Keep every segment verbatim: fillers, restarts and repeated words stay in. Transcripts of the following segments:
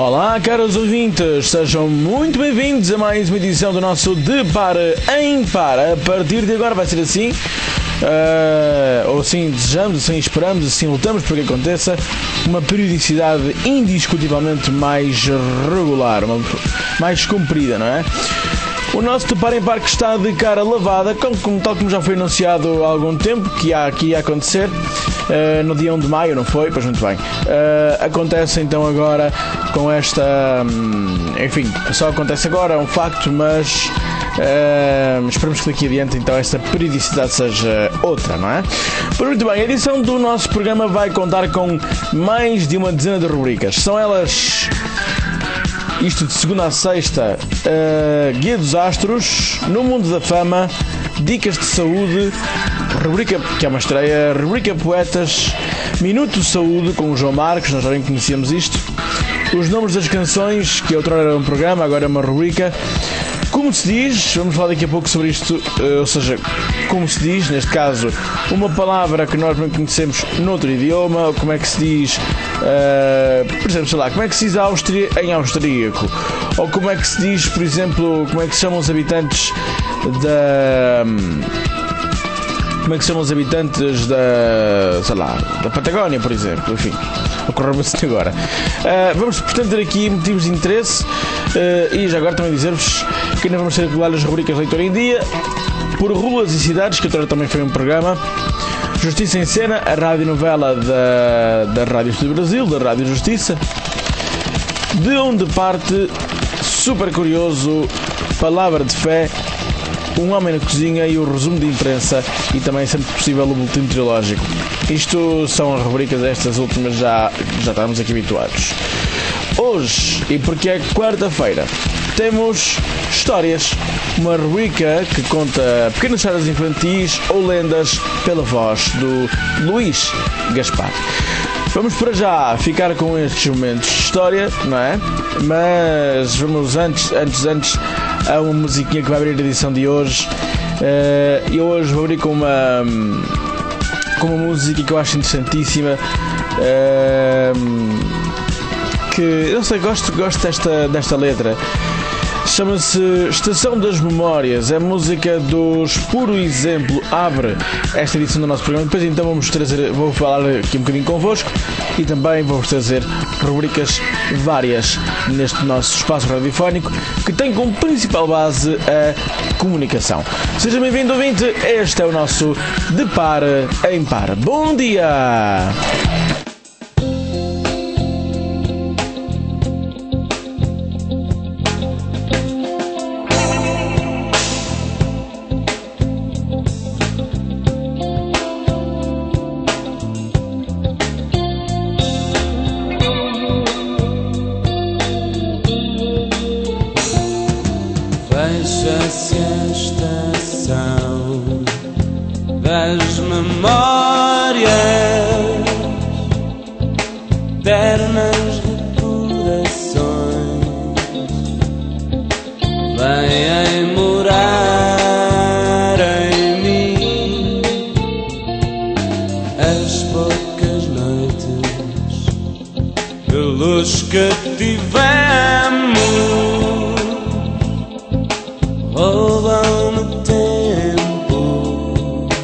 Olá, caros ouvintes, sejam muito bem-vindos a mais uma edição do nosso De Par em Par. A partir de agora vai ser assim, uh, ou assim desejamos, assim esperamos, assim lutamos para que aconteça, uma periodicidade indiscutivelmente mais regular, uma, mais comprida, não é? O nosso De Par em Par que está de cara lavada, como, como, tal como já foi anunciado há algum tempo, que há aqui a acontecer, uh, no dia um de maio, não foi? Pois muito bem. Uh, acontece então agora com esta... Um, enfim, só acontece agora, é um facto, mas uh, esperamos que daqui adiante então esta periodicidade seja outra, não é? Pois muito bem, a edição do nosso programa vai contar com mais de uma dezena de rubricas. São elas... Isto de segunda a sexta, uh, Guia dos Astros, No Mundo da Fama, Dicas de Saúde, rubrica, que é uma estreia, rubrica Poetas, Minuto de Saúde com o João Marcos, nós já bem conhecíamos isto, os nomes das canções, que outrora era um programa, agora é uma rubrica, Como se diz, vamos falar daqui a pouco sobre isto, uh, ou seja, como se diz, neste caso, uma palavra que nós não conhecemos noutro idioma, ou como é que se diz, uh, por exemplo, sei lá, como é que se diz Áustria em austríaco, ou como é que se diz, por exemplo, como é que se chamam os habitantes da... Como é que se chamam os habitantes da, sei lá, da Patagónia, por exemplo, enfim, ocorreu-me assim agora. Uh, vamos, portanto, ter aqui motivos de interesse uh, e já agora também dizer-vos que ainda vamos ter regular as rubricas Leitura em Dia, Por Ruas e Cidades, que outra também foi um programa, Justiça em Cena, a radionovela da, da Rádio Estúdio Brasil, da Rádio Justiça, De Onde Parte, Super Curioso, Palavra de Fé, Um Homem na Cozinha e o resumo de imprensa e também, sempre possível, o boletim meteorológico. Isto são as rubricas, estas últimas já, já estamos aqui habituados. Hoje, e porque é quarta-feira, temos Histórias, uma rubrica que conta pequenas histórias infantis ou lendas pela voz do Luís Gaspar. Vamos para já ficar com estes momentos de história, não é? Mas vamos antes, antes, antes... Há uma musiquinha que vai abrir a edição de hoje. E uh, hoje vou abrir com uma com uma música que eu acho interessantíssima, uh, que não sei, gosto, gosto desta, desta letra. Chama-se Estação das Memórias. É música dos Puro Exemplo. Abre esta edição do nosso programa. Depois então vamos trazer, vou falar aqui um bocadinho convosco e também vou-vos trazer rubricas várias neste nosso espaço radiofónico que tem como principal base a comunicação. Seja bem-vindo, ouvinte. Este é o nosso De Par em Par. Bom dia! Fecha-se a estação das memórias, ternas recordações vêm morar em mim. As poucas noites de luz que tivemos roubam-me tempo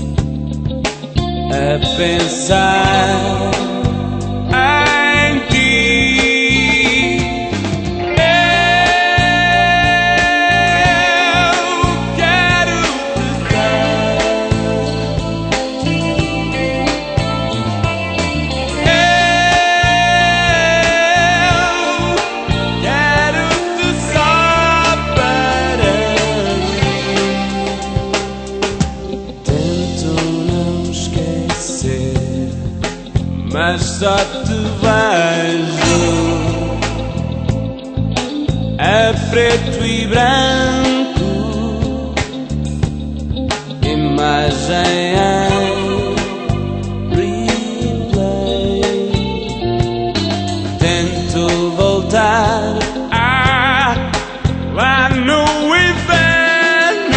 a pensar em ti. Eu quero te dar, eu quero-te só para mas só te vejo a preto e branco, imagem em replay. Tento voltar a lá no inverno,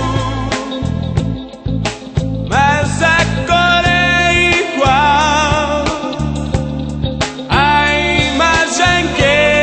mas a cor é igual. A imagem que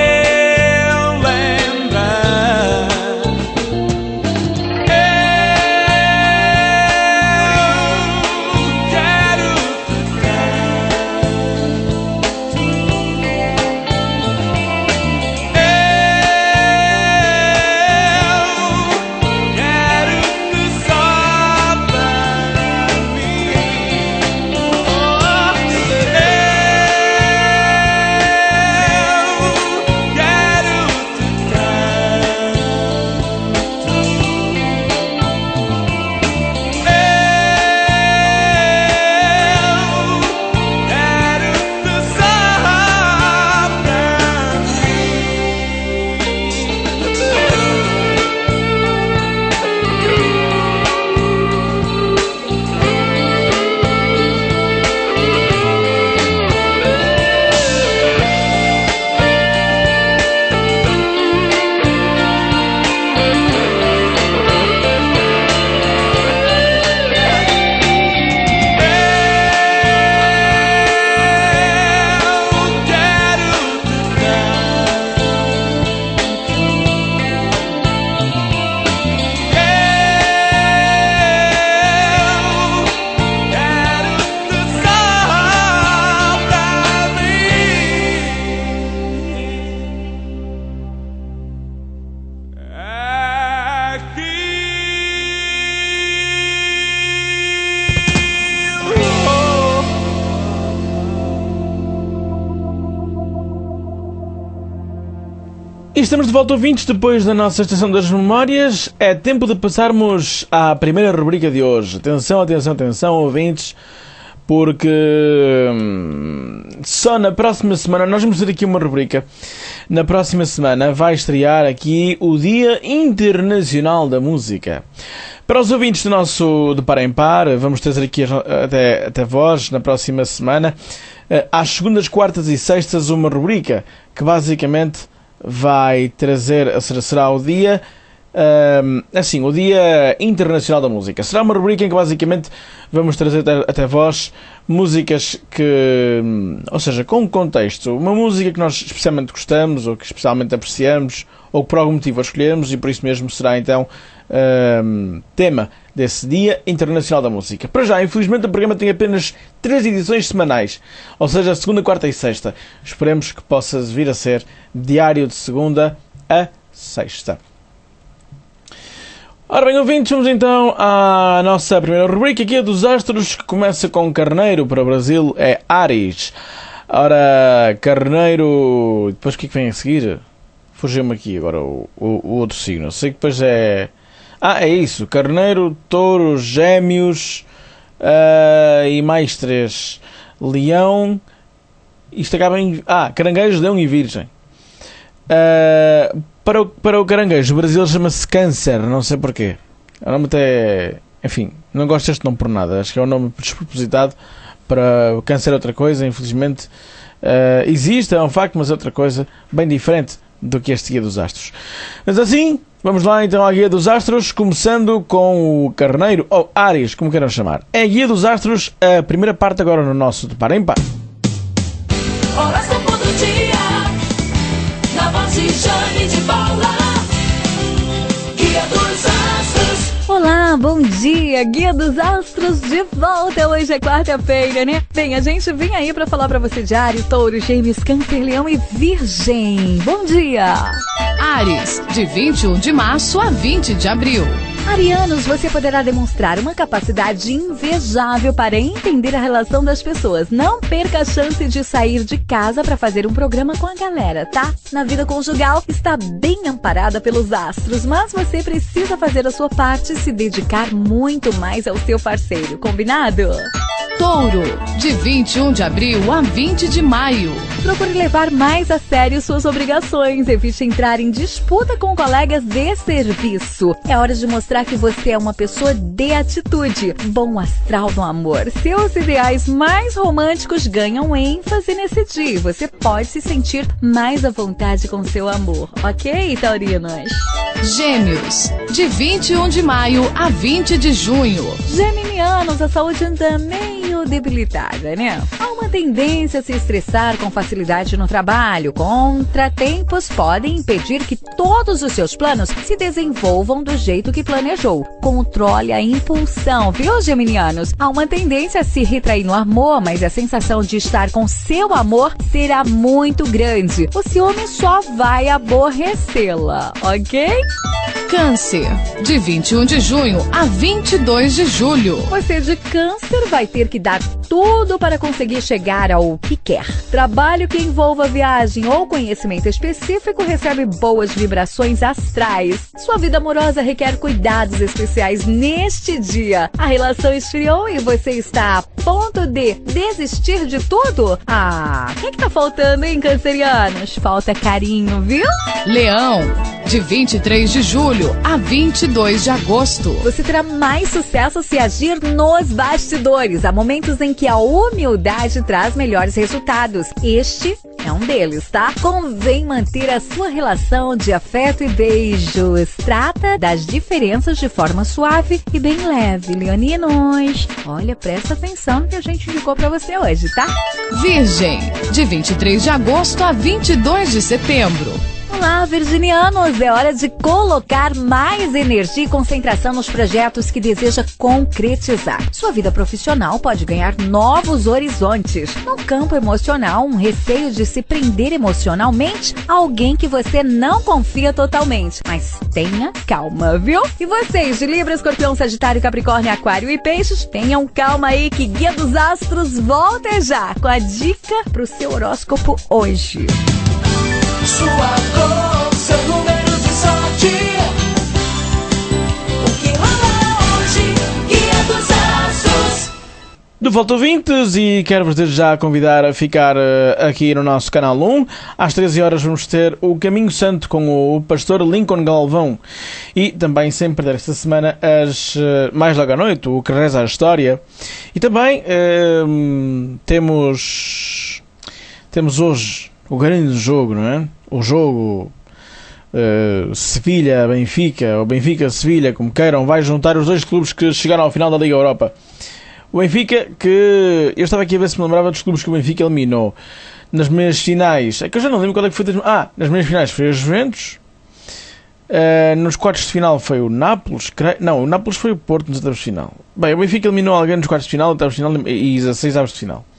E estamos de volta, ouvintes, depois da nossa Estação das Memórias. É tempo de passarmos à primeira rubrica de hoje. Atenção, atenção, atenção, ouvintes, porque hum, só na próxima semana, nós vamos ter aqui uma rubrica, na próxima semana vai estrear aqui o Dia Internacional da Música. Para os ouvintes do nosso De Par em Par, vamos trazer aqui até, até vós, na próxima semana, às segundas, quartas e sextas, uma rubrica que basicamente vai trazer, será o dia, um, assim, o Dia Internacional da Música. Será uma rubrica em que basicamente vamos trazer até, até vós músicas que, ou seja, com contexto, uma música que nós especialmente gostamos, ou que especialmente apreciamos, ou que por algum motivo a escolhemos, e por isso mesmo será então um, tema desse Dia Internacional da Música. Para já, infelizmente, o programa tem apenas três edições semanais, ou seja, segunda, quarta e sexta. Esperemos que possa vir a ser diário de segunda a sexta. Ora bem, ouvintes, vamos então à nossa primeira rubrica, aqui é dos astros, que começa com Carneiro. Para o Brasil é Áries. Ora, Carneiro, depois o que é que vem a seguir? Fugiu-me aqui agora o, o, o outro signo. Sei que depois é... Ah, é isso. Carneiro, Touro, Gêmeos uh, e mais três. Leão. Isto acaba em... Ah, Caranguejo, Leão e Virgem. Uh, para, o, para o Caranguejo, o Brasil chama-se Câncer. Não sei porquê. O nome até... Enfim, não gosto deste nome por nada. Acho que é um nome despropositado. Para o Câncer é outra coisa. Infelizmente uh, existe, é um facto, mas é outra coisa bem diferente do que este Guia dos Astros. Mas assim, vamos lá então à Guia dos Astros, começando com o Carneiro, ou Áries, como queiram chamar. É a Guia dos Astros, a primeira parte agora no nosso De Par em Par. Horóscopo do dia, na voz de Jane de Paula, Guia dos Astros. Olá, bom dia, Guia dos Astros de volta. Hoje é quarta-feira, né? Bem, a gente vem aí pra falar pra você de Áries, Touro, Gêmeos, Câncer, Leão e Virgem. Bom dia! Áries, de vinte e um de março a vinte de abril. Arianos, você poderá demonstrar uma capacidade invejável para entender a relação das pessoas. Não perca a chance de sair de casa para fazer um programa com a galera, tá? Na vida conjugal, está bem amparada pelos astros, mas você precisa fazer a sua parte e se dedicar muito mais ao seu parceiro, combinado? Touro, de vinte e um de abril a vinte de maio. Procure levar mais a sério suas obrigações. Evite entrar em disputa com colegas de serviço. É hora de mostrar que você é uma pessoa de atitude. Bom astral no amor. Seus ideais mais românticos ganham ênfase nesse dia. Você pode se sentir mais à vontade com seu amor. Ok, taurinos? Gêmeos, de vinte e um de maio a vinte de junho. Geminianos, a saúde anda meio debilitada, né? Há uma tendência a se estressar com facilidade no trabalho. Contratempos podem impedir que todos os seus planos se desenvolvam do jeito que planejou. Controle a impulsão, viu, geminianos? Há uma tendência a se retrair no amor, mas a sensação de estar com seu amor será muito grande. O ciúme só vai aborrecê-la, ok? Câncer, de vinte e um de junho a vinte e dois de julho. Você de Câncer vai ter que dar tudo para conseguir chegar ao que quer. Trabalho que envolva viagem ou conhecimento específico recebe boas vibrações astrais. Sua vida amorosa requer cuidados especiais neste dia. A relação esfriou e você está a ponto de desistir de tudo? Ah, o que, que tá faltando, hein, cancerianos? Falta carinho, viu? Leão, de vinte e três de julho a vinte e dois de agosto. Você terá mais sucesso se agir nos bastidores. Há momentos em que a humildade traz melhores resultados. Este é um deles, tá? Convém manter a sua relação de afeto e beijos. Trata das diferenças de forma suave e bem leve, leoninos. Olha, presta atenção no que a gente indicou pra você hoje, tá? Virgem, de vinte e três de agosto a vinte e dois de setembro. Olá, virginianos! É hora de colocar mais energia e concentração nos projetos que deseja concretizar. Sua vida profissional pode ganhar novos horizontes. No campo emocional, um receio de se prender emocionalmente a alguém que você não confia totalmente. Mas tenha calma, viu? E vocês de Libra, Escorpião, Sagitário, Capricórnio, Aquário e Peixes, tenham calma aí que Guia dos Astros volta já com a dica pro seu horóscopo hoje. Sua doce seu número de sorte. O que rola hoje? Guia dos Astros. De volta, ouvintes, e quero-vos desde já convidar a ficar uh, aqui no nosso canal um. Às treze horas vamos ter o Caminho Santo com o pastor Lincoln Galvão. E também, sem perder esta semana, as, uh, mais logo à noite, o que reza a história. E também uh, temos, temos hoje o grande jogo, não é? O jogo uh, Sevilha-Benfica, ou Benfica-Sevilha, como queiram, vai juntar os dois clubes que chegaram ao final da Liga Europa. O Benfica, que eu estava aqui a ver se me lembrava dos clubes que o Benfica eliminou nas meias finais. É que eu já não lembro qual é que foi das... Ah, nas meias finais foi a Juventus. Uh, nos quartos de final foi o Nápoles. Cre... Não, o Nápoles foi o Porto nos oitavos de final. Bem, o Benfica eliminou alguém nos quartos de final, oitavos de final e dezasseis avos de final.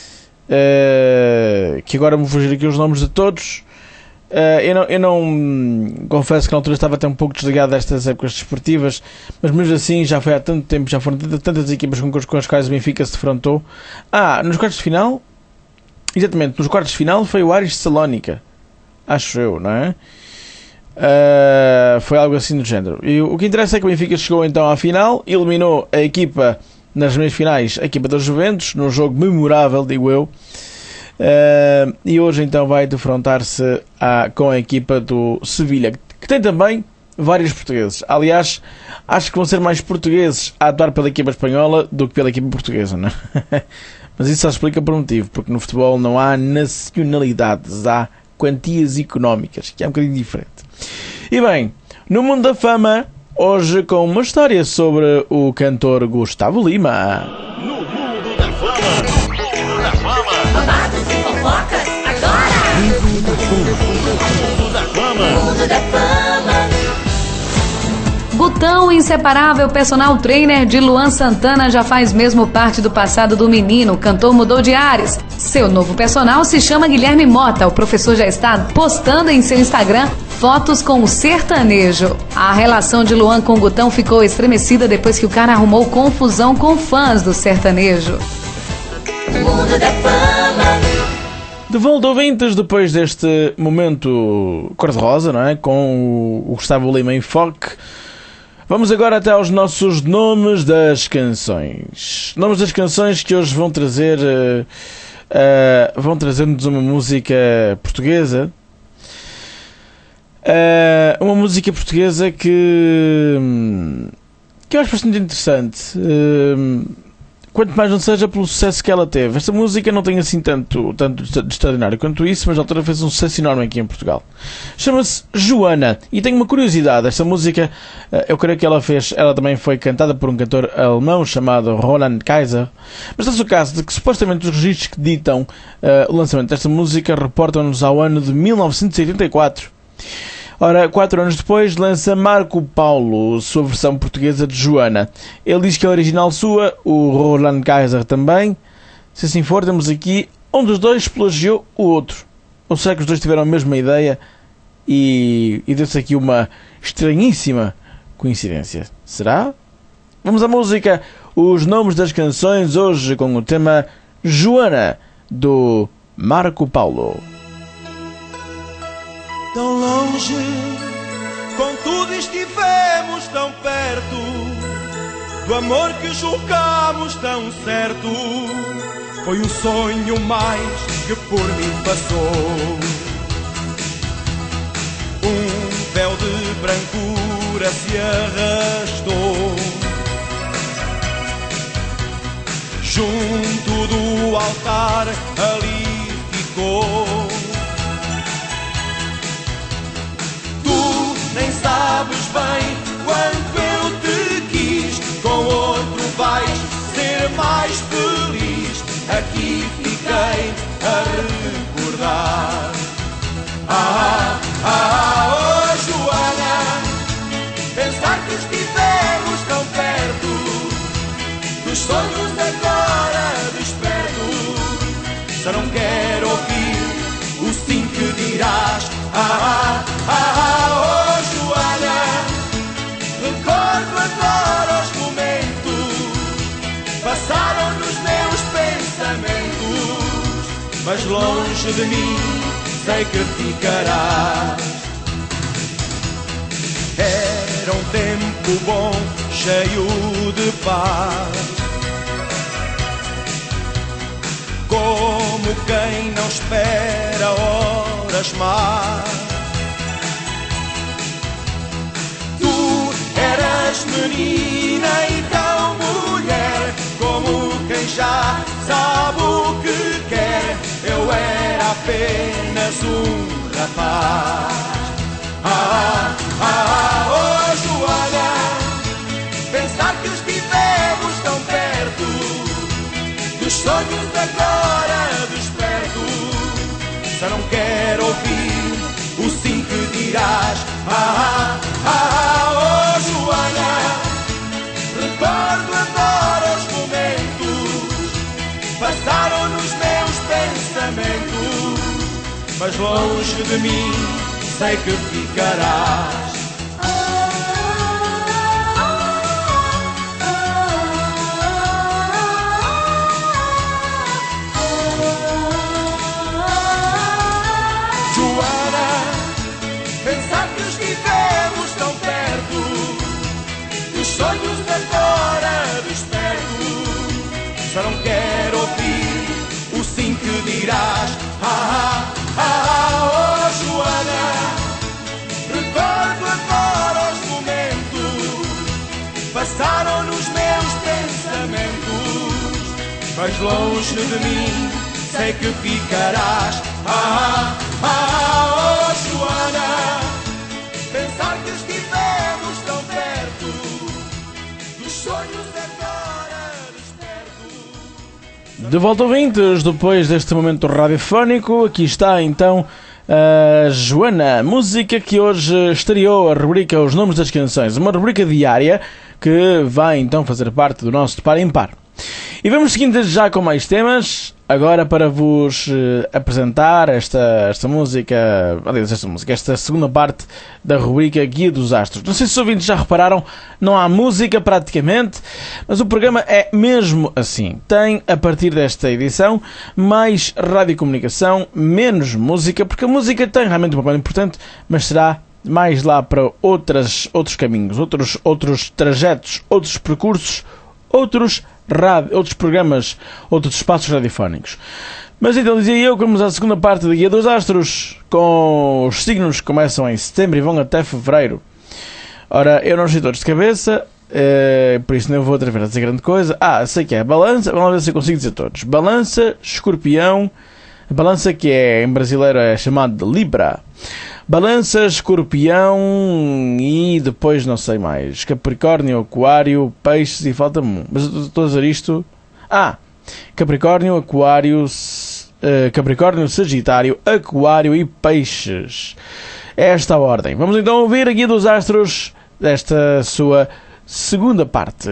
Uh, que agora vou fugir aqui os nomes de todos. Uh, eu, não, eu não confesso que na altura estava até um pouco desligado destas épocas desportivas, mas mesmo assim já foi há tanto tempo, já foram tantas, tantas equipas com, com as quais o Benfica se defrontou. Ah, nos quartos de final, exatamente, nos quartos de final foi o Aris Salónica, acho eu, não é? Uh, foi algo assim do género. E o que interessa é que o Benfica chegou então à final, eliminou a equipa nas meias finais, a equipa dos Juventus, num jogo memorável, digo eu. Uh, e hoje então vai defrontar-se a, com a equipa do Sevilha, que tem também vários portugueses. Aliás, acho que vão ser mais portugueses a atuar pela equipa espanhola do que pela equipa portuguesa, não é? Mas isso só explica por um motivo, porque no futebol não há nacionalidades, há quantias económicas, que é um bocadinho diferente. E bem, no mundo da fama, hoje com uma história sobre o cantor Gustavo Lima. No mundo da fama, no mundo da fama. Babados e fofocas agora. Mundo da fama. Mundo da Fama. Gutão, inseparável personal trainer de Luan Santana, já faz mesmo parte do passado do menino. O cantor mudou de ares. Seu novo personal se chama Guilherme Mota. O professor já está postando em seu Instagram fotos com o sertanejo. A relação de Luan com Gutão ficou estremecida depois que o cara arrumou confusão com fãs do sertanejo. Mundo da Fama. De volta, ouvintes, depois deste momento cor-de-rosa, não é? Com o Gustavo Lima em foque. Vamos agora até aos nossos nomes das canções. Nomes das canções que hoje vão trazer uh, uh, vão trazer-nos uma música portuguesa. Uh, uma música portuguesa que, que eu acho bastante interessante. Uh, quanto mais não seja pelo sucesso que ela teve. Esta música não tem assim tanto, tanto de extraordinário quanto isso, mas a autora fez um sucesso enorme aqui em Portugal. Chama-se Joana. E tenho uma curiosidade. Esta música, eu creio que ela fez, ela também foi cantada por um cantor alemão chamado Roland Kaiser. Mas está-se o caso de que supostamente os registros que ditam uh, o lançamento desta música reportam-nos ao ano de mil novecentos e oitenta e quatro. Ora, quatro anos depois, lança Marco Paulo, sua versão portuguesa de Joana. Ele diz que é original sua, o Roland Kaiser também. Se assim for, temos aqui um dos dois plagiou o outro. Ou será que os dois tiveram a mesma ideia e, e deu-se aqui uma estranhíssima coincidência? Será? Vamos à música. Os nomes das canções hoje com o tema Joana, do Marco Paulo. Tão longe, contudo estivemos tão perto do amor que julgamos tão certo. Foi o sonho mais que por mim passou. Um véu de brancura se arrastou junto do altar, ali ficou. Nem sabes bem quanto eu te quis. Com outro vais ser mais feliz. Aqui fiquei a recordar. Ah, ah, oh Joana, pensar que estivemos tão perto dos sonhos agora desperto. Se não quero ouvir o sim que dirás. Ah, ah, ah, oh recordo agora os momentos, passaram nos meus pensamentos, mas longe de mim sei que ficarás. tempo bom, cheio de paz. Como quem não espera horas más. Tu eras menina e tão mulher, como quem já sabe o que quer. Eu era apenas um rapaz. Ah, ah, ah, oh Joana, pensar que estivemos tão perto dos sonhos agora desperto. Só não quero ouvir o sim que dirás. Ah, ah, ah, oh Joana, recordo agora os momentos, passaram nos meus pensamentos, mas longe de mim sei que ficarás. Sonhos agora desperto, só não quero ouvir o sim que dirás. Ah, ah, ah, oh Joana, recordo agora os momentos, passaram nos meus pensamentos, mas longe de mim sei que ficarás. Ah, ah, ah, oh Joana, pensar que estivemos tão perto, sonhos agora desperto. De volta, ouvintes, depois deste momento radiofónico, aqui está então a Joana, música que hoje estreou a rubrica Os Nomes das Canções, uma rubrica diária que vai então fazer parte do nosso De Par em Par. E vamos seguindo já com mais temas, agora para vos uh, apresentar esta, esta música, aliás, esta música, esta segunda parte da rubrica Guia dos Astros. Não sei se os ouvintes já repararam, não há música praticamente, mas o programa é mesmo assim. Tem, a partir desta edição, mais radiocomunicação, menos música, porque a música tem realmente um papel importante, mas será mais lá para outras, outros caminhos, outros, outros trajetos, outros percursos, outros rádio, outros programas, outros espaços radiofónicos. Mas então dizia eu que vamos à segunda parte da Guia dos Astros, com os signos que começam em setembro e vão até fevereiro. Ora, eu não sei todos de cabeça, eh, por isso não vou atrever a dizer grande coisa. Ah, sei que é Balança, vamos ver se eu consigo dizer todos. Balança, Escorpião, Balança que é, em brasileiro é chamado de Libra. Balança, Escorpião e depois não sei mais. Capricórnio, Aquário, Peixes e falta-me um. Mas eu estou a dizer isto... Ah! Capricórnio, Aquário, uh, Capricórnio, Sagitário, Aquário e Peixes. É esta a ordem. Vamos então ouvir a Guia dos Astros desta sua segunda parte.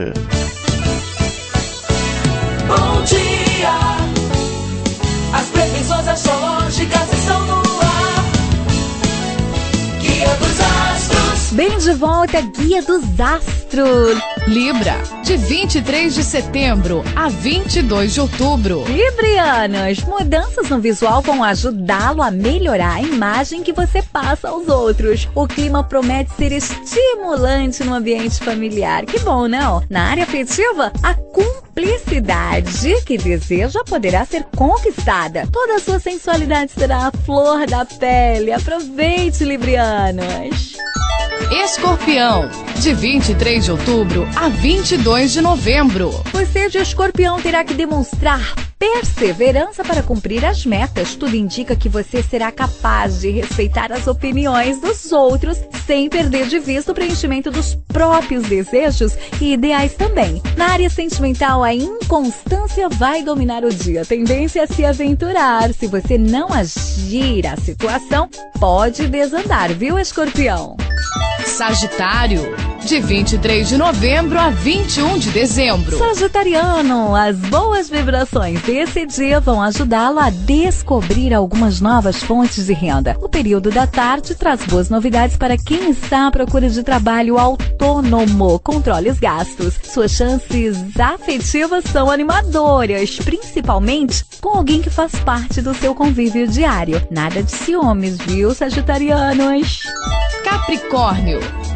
Bom dia! As previsões astrológicas estão no ar. Guia dos Astros. Bem de volta, Guia dos Astros. Libra, de vinte e três de setembro a vinte e dois de outubro. Librianos, mudanças no visual vão ajudá-lo a melhorar a imagem que você passa aos outros. O clima promete ser estimulante no ambiente familiar. Que bom, não? Na área afetiva, a cumplicidade que deseja poderá ser conquistada. Toda a sua sensualidade será a flor da pele. Aproveite, Librianos. Escorpião, de vinte e três de outubro a vinte e dois de novembro. Você de Escorpião terá que demonstrar perseverança para cumprir as metas. Tudo indica que você será capaz de respeitar as opiniões dos outros sem perder de vista o preenchimento dos próprios desejos e ideais também. Na área sentimental, a inconstância vai dominar o dia. Tendência a se aventurar. Se você não agir, a situação pode desandar, viu, Escorpião? Sagitário, de vinte e três de novembro a vinte e um de dezembro. Sagitariano, as boas vibrações desse dia vão ajudá-lo a descobrir algumas novas fontes de renda. O período da tarde traz boas novidades para quem está à procura de trabalho autônomo. Controle os gastos. Suas chances afetivas são animadoras, principalmente com alguém que faz parte do seu convívio diário. Nada de ciúmes, viu, sagitarianos? Capricórnio,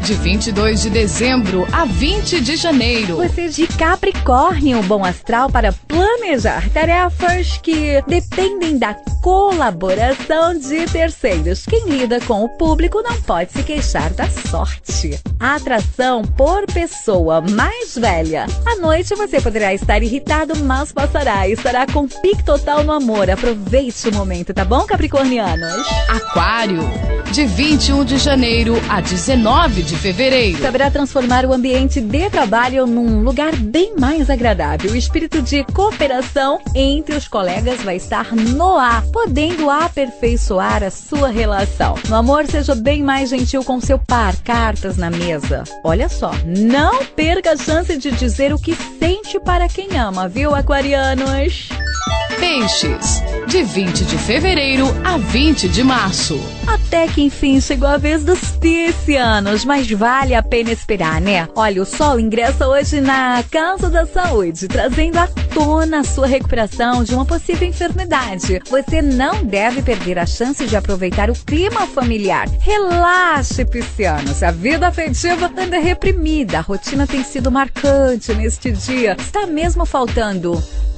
de vinte e dois de dezembro a vinte de janeiro. Você de Capricórnio, bom astral para planejar tarefas que dependem da colaboração de terceiros. Quem lida com o público não pode se queixar da sorte. A atração por pessoa mais velha. À noite você poderá estar irritado, mas passará. Estará com pique total no amor. Aproveite o momento, tá bom, capricornianos? Aquário, de vinte e um de janeiro a dezenove de fevereiro. Saberá transformar o ambiente de trabalho num lugar bem mais agradável. O espírito de cooperação entre os colegas vai estar no ar, podendo aperfeiçoar a sua relação. No amor, seja bem mais gentil com seu par. Cartas na mesa. Olha só, não perca a chance de dizer o que sente para quem ama, viu, aquarianos? Peixes, de vinte de fevereiro a vinte de março. Até que enfim chegou a vez dos piscianos, mas vale a pena esperar, né? Olha, o Sol ingressa hoje na Casa da Saúde, trazendo à tona a sua recuperação de uma possível enfermidade. Você não deve perder a chance de aproveitar o clima familiar. Relaxe, piscianos. A vida afetiva anda reprimida. A rotina tem sido marcante neste dia. Está mesmo faltando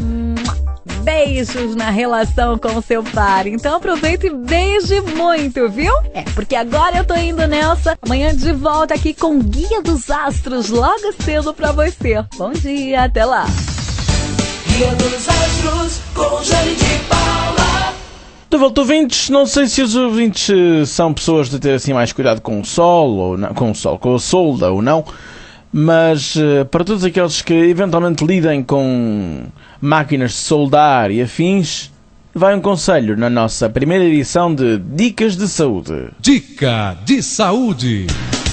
beijos na relação com o seu par. Então aproveita e beije muito, viu? É, porque agora eu tô indo nessa. Amanhã de volta aqui com Guia dos Astros, logo cedo pra você. Bom dia, até lá. Guia dos Astros com Jane de Paula. De volta, ouvintes. Não sei se os ouvintes eh, são pessoas de ter assim mais cuidado com o sol, ou não, com o sol, com a solda ou não, mas eh, para todos aqueles que eventualmente lidem com máquinas de soldar e afins, vai um conselho na nossa primeira edição de Dicas de Saúde. Dica de saúde.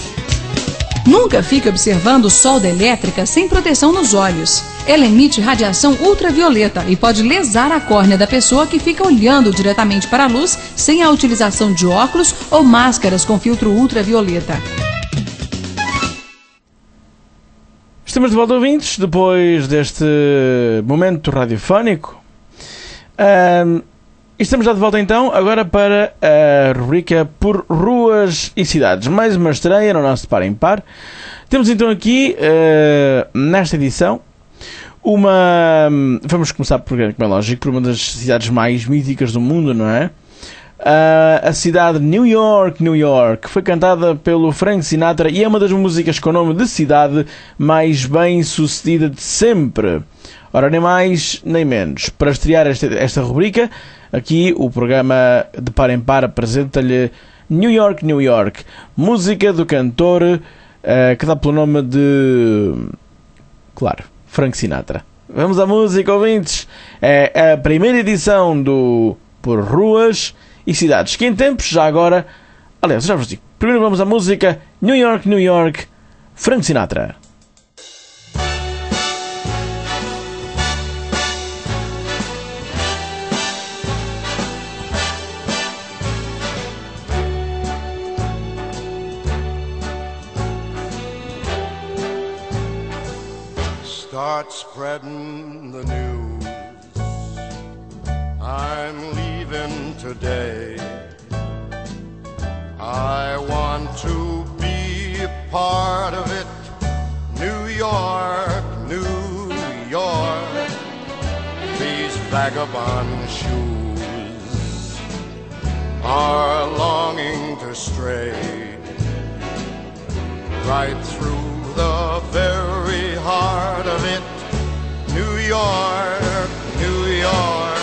Nunca fique observando solda elétrica sem proteção nos olhos. Ela emite radiação ultravioleta e pode lesar a córnea da pessoa que fica olhando diretamente para a luz sem a utilização de óculos ou máscaras com filtro ultravioleta. Estamos de volta, ouvintes, depois deste momento radiofónico. Um, estamos já de volta então, agora para a rubrica Por Ruas e Cidades. Mais uma estreia no nosso Par em Par. Temos então aqui, uh, nesta edição, uma... Vamos começar por, como é lógico, por uma das cidades mais míticas do mundo, não é? Uh, a cidade New York, New York, foi cantada pelo Frank Sinatra e é uma das músicas com o nome de cidade mais bem sucedida de sempre. Ora, nem mais nem menos. Para estrear esta, esta rubrica, aqui o programa de Par em Par apresenta-lhe New York, New York, música do cantor uh, que dá pelo nome de... Claro, Frank Sinatra. Vamos à música, ouvintes. É a primeira edição do Por Ruas e Cidades, que em tempos, já agora... Aliás, já vos digo. Primeiro vamos à música New York, New York, Frank Sinatra. Start spreading the news. I'm leaving today. I want to be a part of it. New York, New York. These vagabond shoes are longing to stray right through the very heart of it. New York, New York.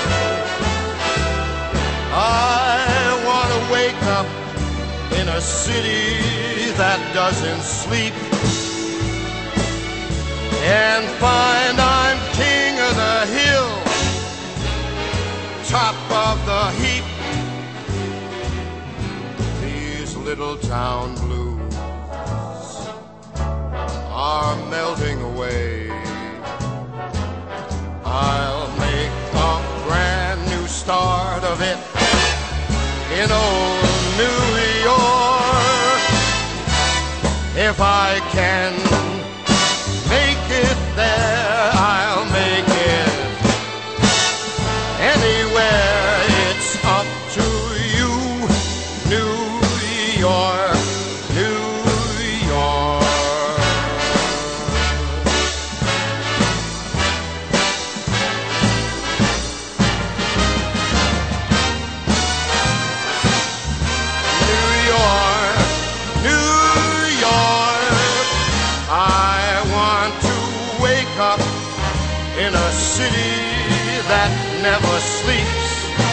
I want to wake up in a city that doesn't sleep and find I'm king of the hill, top of the heap. These little town blues are melting away. I'll make a brand new start of it in old New York. If I can make it there, I'll make it anywhere. It's up to you, New York, New York. in a city that never sleeps,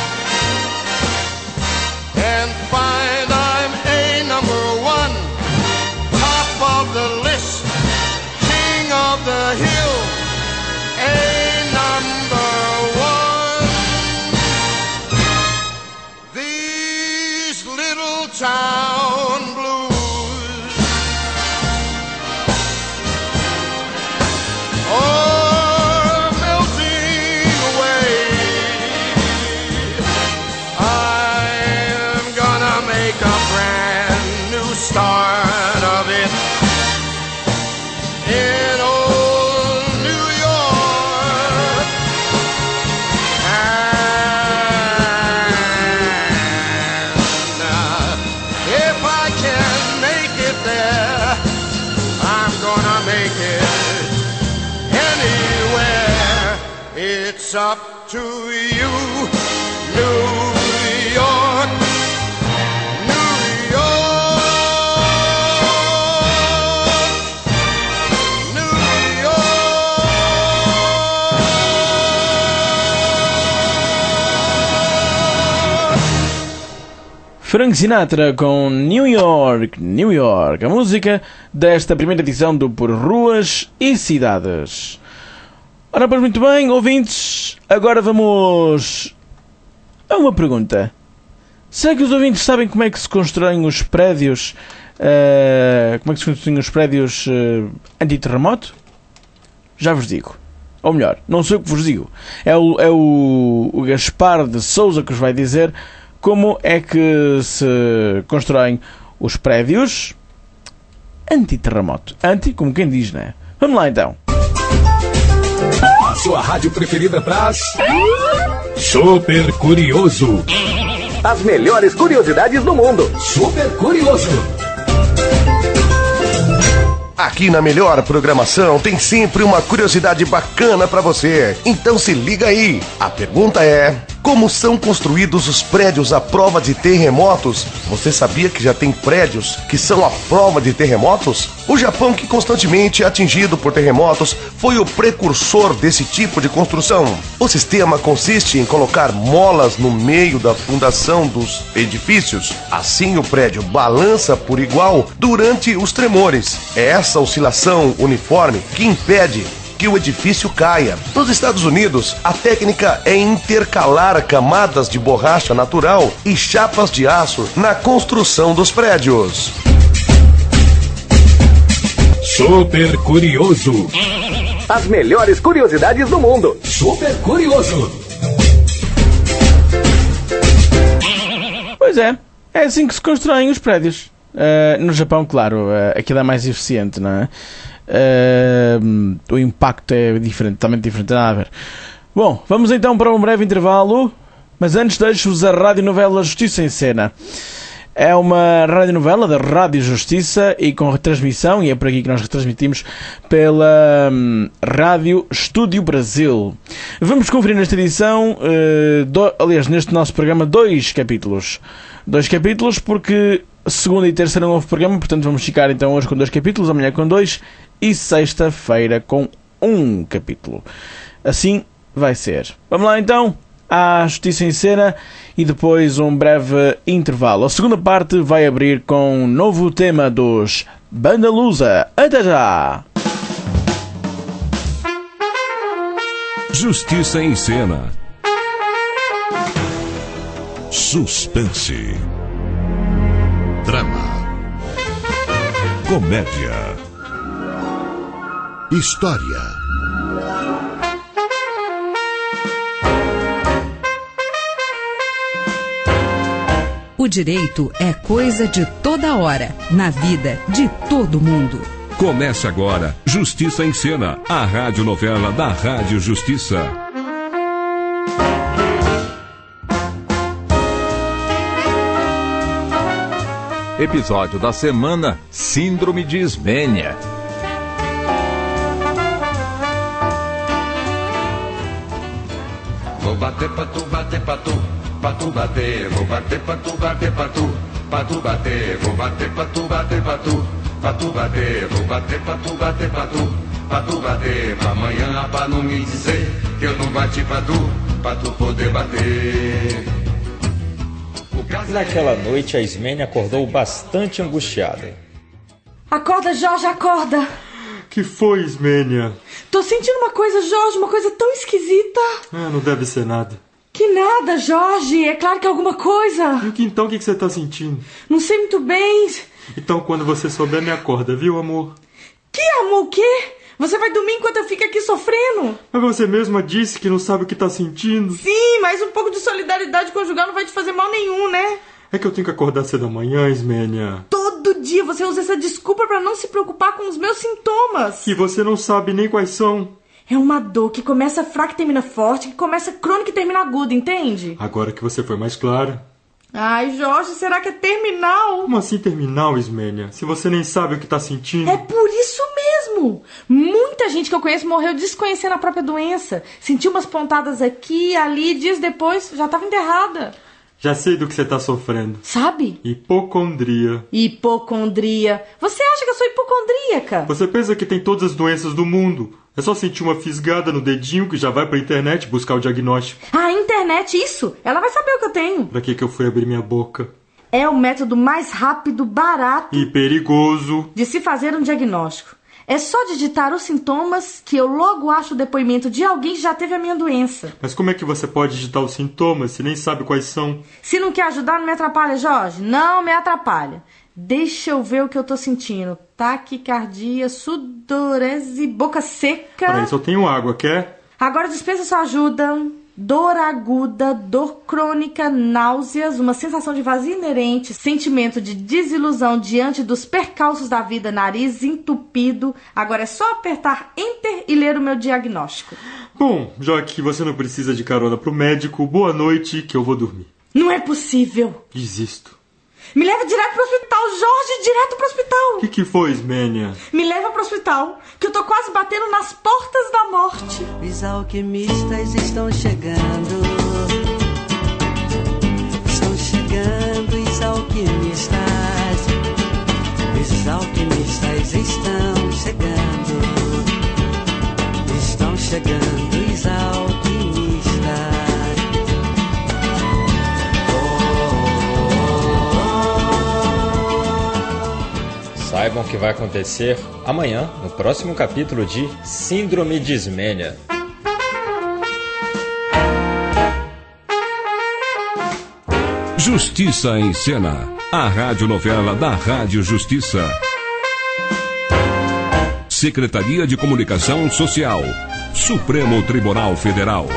and find I'm a number one, top of the list, king of the hill, a number one. These little town blues, oh, melting away. I'm gonna make a brand new start of it in old New York. And uh, if I can make it there, I'm gonna make it anywhere. It's up to you, New York, New York, New York. Frank Sinatra com New York, New York, a música desta primeira edição do Por Ruas e Cidades. Ora, pois muito bem, ouvintes, agora vamos a uma pergunta. Será que os ouvintes sabem como é que se constroem os prédios, uh, como é que se constroem os prédios uh, anti-terremoto? Já vos digo. Ou melhor, não sei o que vos digo. É o, é o, o Gaspar de Souza que vos vai dizer como é que se constroem os prédios anti-terremoto. Anti, como quem diz, né? Vamos lá então. A sua rádio preferida traz Super Curioso. As melhores curiosidades do mundo. Super Curioso. Aqui na melhor programação tem sempre uma curiosidade bacana pra você. Então se liga aí. A pergunta é: como são construídos os prédios à prova de terremotos? Você sabia que já tem prédios que são à prova de terremotos? O Japão, que constantemente é atingido por terremotos, foi o precursor desse tipo de construção. O sistema consiste em colocar molas no meio da fundação dos edifícios. Assim o prédio balança por igual durante os tremores. É essa oscilação uniforme que impede que o edifício caia. Nos Estados Unidos, a técnica é intercalar camadas de borracha natural e chapas de aço na construção dos prédios. Super Curioso. As melhores curiosidades do mundo. Super Curioso. Pois é, é assim que se constroem os prédios. Uh, no Japão, claro, uh, aquilo é mais eficiente, não é? Uh, o impacto é diferente, totalmente diferente, nada a ver. Bom, vamos então para um breve intervalo, mas antes deixo-vos a radionovela Justiça em Cena. É uma radionovela da Rádio Justiça e com retransmissão, e é por aqui que nós retransmitimos, pela hum, Rádio Estúdio Brasil. Vamos conferir nesta edição, uh, do, aliás, neste nosso programa, dois capítulos. Dois capítulos porque segunda e terça não houve programa, portanto vamos ficar então hoje com dois capítulos, amanhã com dois e sexta-feira com um capítulo. Assim vai ser. Vamos lá então à Justiça em Cena e depois um breve intervalo. A segunda parte vai abrir com um novo tema dos Banda Lusa. Até já! Justiça em Cena. Suspense. Drama. Comédia. História. O direito é coisa de toda hora, na vida de todo mundo. Começa agora Justiça em Cena, a radionovela da Rádio Justiça. Episódio da semana: Síndrome de Ismênia. Vou bater pra tu, bater pra tu, pra tu bater. Vou bater pra tu, bater pra tu, pra tu bater. Vou bater pra tu, bater pra tu, pra tu bater. Vou bater pra tu, bater pra tu, pra tu bater pra amanhã, pra não me dizer que eu não bati pra tu, pra tu poder bater. Naquela noite a Ismênia acordou bastante angustiada. Acorda, Jorge, acorda. Que foi, Ismênia? Tô sentindo uma coisa, Jorge, uma coisa tão esquisita. Ah, não deve ser nada. Que nada, Jorge, é claro que é alguma coisa. E que, então o que, que você tá sentindo? Não sei muito bem. Então quando você souber me acorda, viu, amor? Que amor, o quê? Você vai dormir enquanto eu fico aqui sofrendo? Mas você mesma disse que não sabe o que tá sentindo. Sim, mas um pouco de solidariedade conjugal não vai te fazer mal nenhum, né? É que eu tenho que acordar cedo amanhã, Ismênia. Todo dia você usa essa desculpa pra não se preocupar com os meus sintomas. E você não sabe nem quais são. É uma dor que começa fraca e termina forte, que começa crônica e termina aguda, entende? Agora que você foi mais clara. Ai, Jorge, será que é terminal? Como assim terminal, Ismênia? Se você nem sabe o que tá sentindo. É por isso mesmo. Muita gente que eu conheço morreu desconhecendo a própria doença. Sentiu umas pontadas aqui, ali, dias depois já estava enterrada. Já sei do que você tá sofrendo. Sabe? Hipocondria. Hipocondria. Você acha que eu sou hipocondríaca? Você pensa que tem todas as doenças do mundo. É só sentir uma fisgada no dedinho que já vai pra internet buscar o diagnóstico. Ah, internet, isso. Ela vai saber o que eu tenho. Pra que que eu fui abrir minha boca? É o método mais rápido, barato e perigoso de se fazer um diagnóstico. É só digitar os sintomas que eu logo acho o depoimento de alguém que já teve a minha doença. Mas como é que você pode digitar os sintomas se nem sabe quais são? Se não quer ajudar, não me atrapalha, Jorge. Não me atrapalha. Deixa eu ver o que eu tô sentindo. Taquicardia, sudorese, boca seca. Peraí, só tenho água, quer? Agora dispensa sua ajuda. Dor aguda, dor crônica, náuseas, uma sensação de vazio inerente, sentimento de desilusão diante dos percalços da vida, nariz entupido. Agora é só apertar Enter e ler o meu diagnóstico. Bom, já que você não precisa de carona pro médico, boa noite, que eu vou dormir. Não é possível. Desisto. Me leva direto pro hospital, Jorge, direto pro hospital. O que que foi, Ismênia? Me leva pro hospital, que eu tô quase batendo nas portas da morte. Os alquimistas estão chegando. Estão chegando os alquimistas. Os alquimistas estão chegando. Estão chegando os alquimistas. Saibam o que vai acontecer amanhã, no próximo capítulo de Síndrome de Ismênia. Justiça em Cena, a radionovela da Rádio Justiça. Secretaria de Comunicação Social, Supremo Tribunal Federal.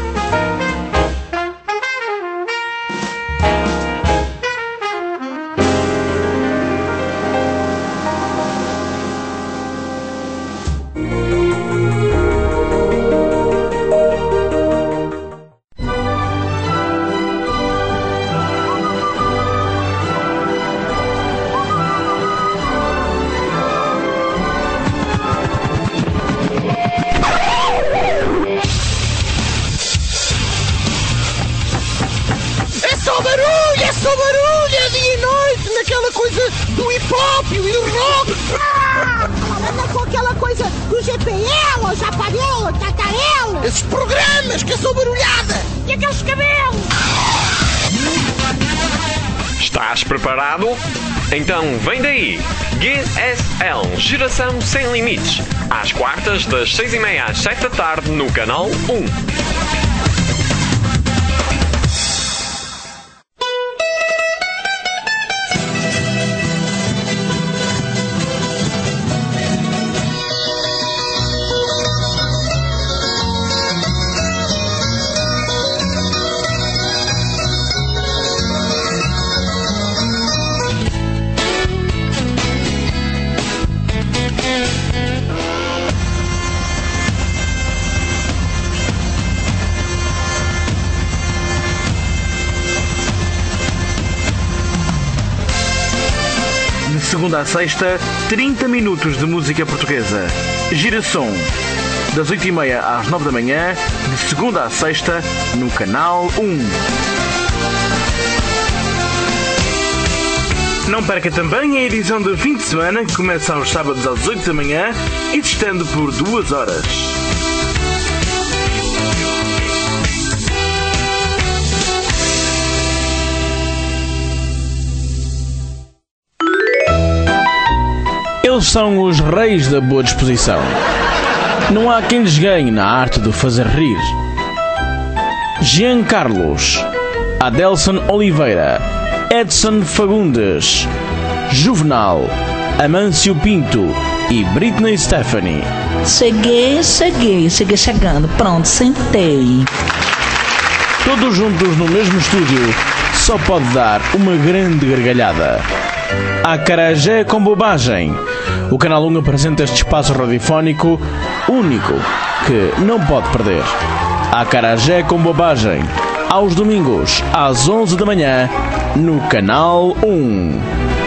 Preparado? Então vem daí! G S L Geração Sem Limites. Às quartas, das seis e meia às sete da tarde, no canal um. Segunda a sexta, trinta minutos de música portuguesa. Giração, das oito e meia às nove da manhã, de segunda a sexta, no canal um. Não perca também a edição do fim de semana, que começa aos sábados às oito da manhã e se estende por duas horas. Eles são os reis da boa disposição. Não há quem lhes ganhe na arte de fazer rir. Jean Carlos, Adelson Oliveira, Edson Fagundes, Juvenal, Amâncio Pinto e Britney Stephanie. Cheguei, cheguei, cheguei chegando. Pronto, sentei. Todos juntos no mesmo estúdio, só pode dar uma grande gargalhada. Acarajé com bobagem. O Canal um apresenta este espaço radiofónico único que não pode perder. Acarajé com bobagem. Aos domingos, às onze da manhã, no Canal um.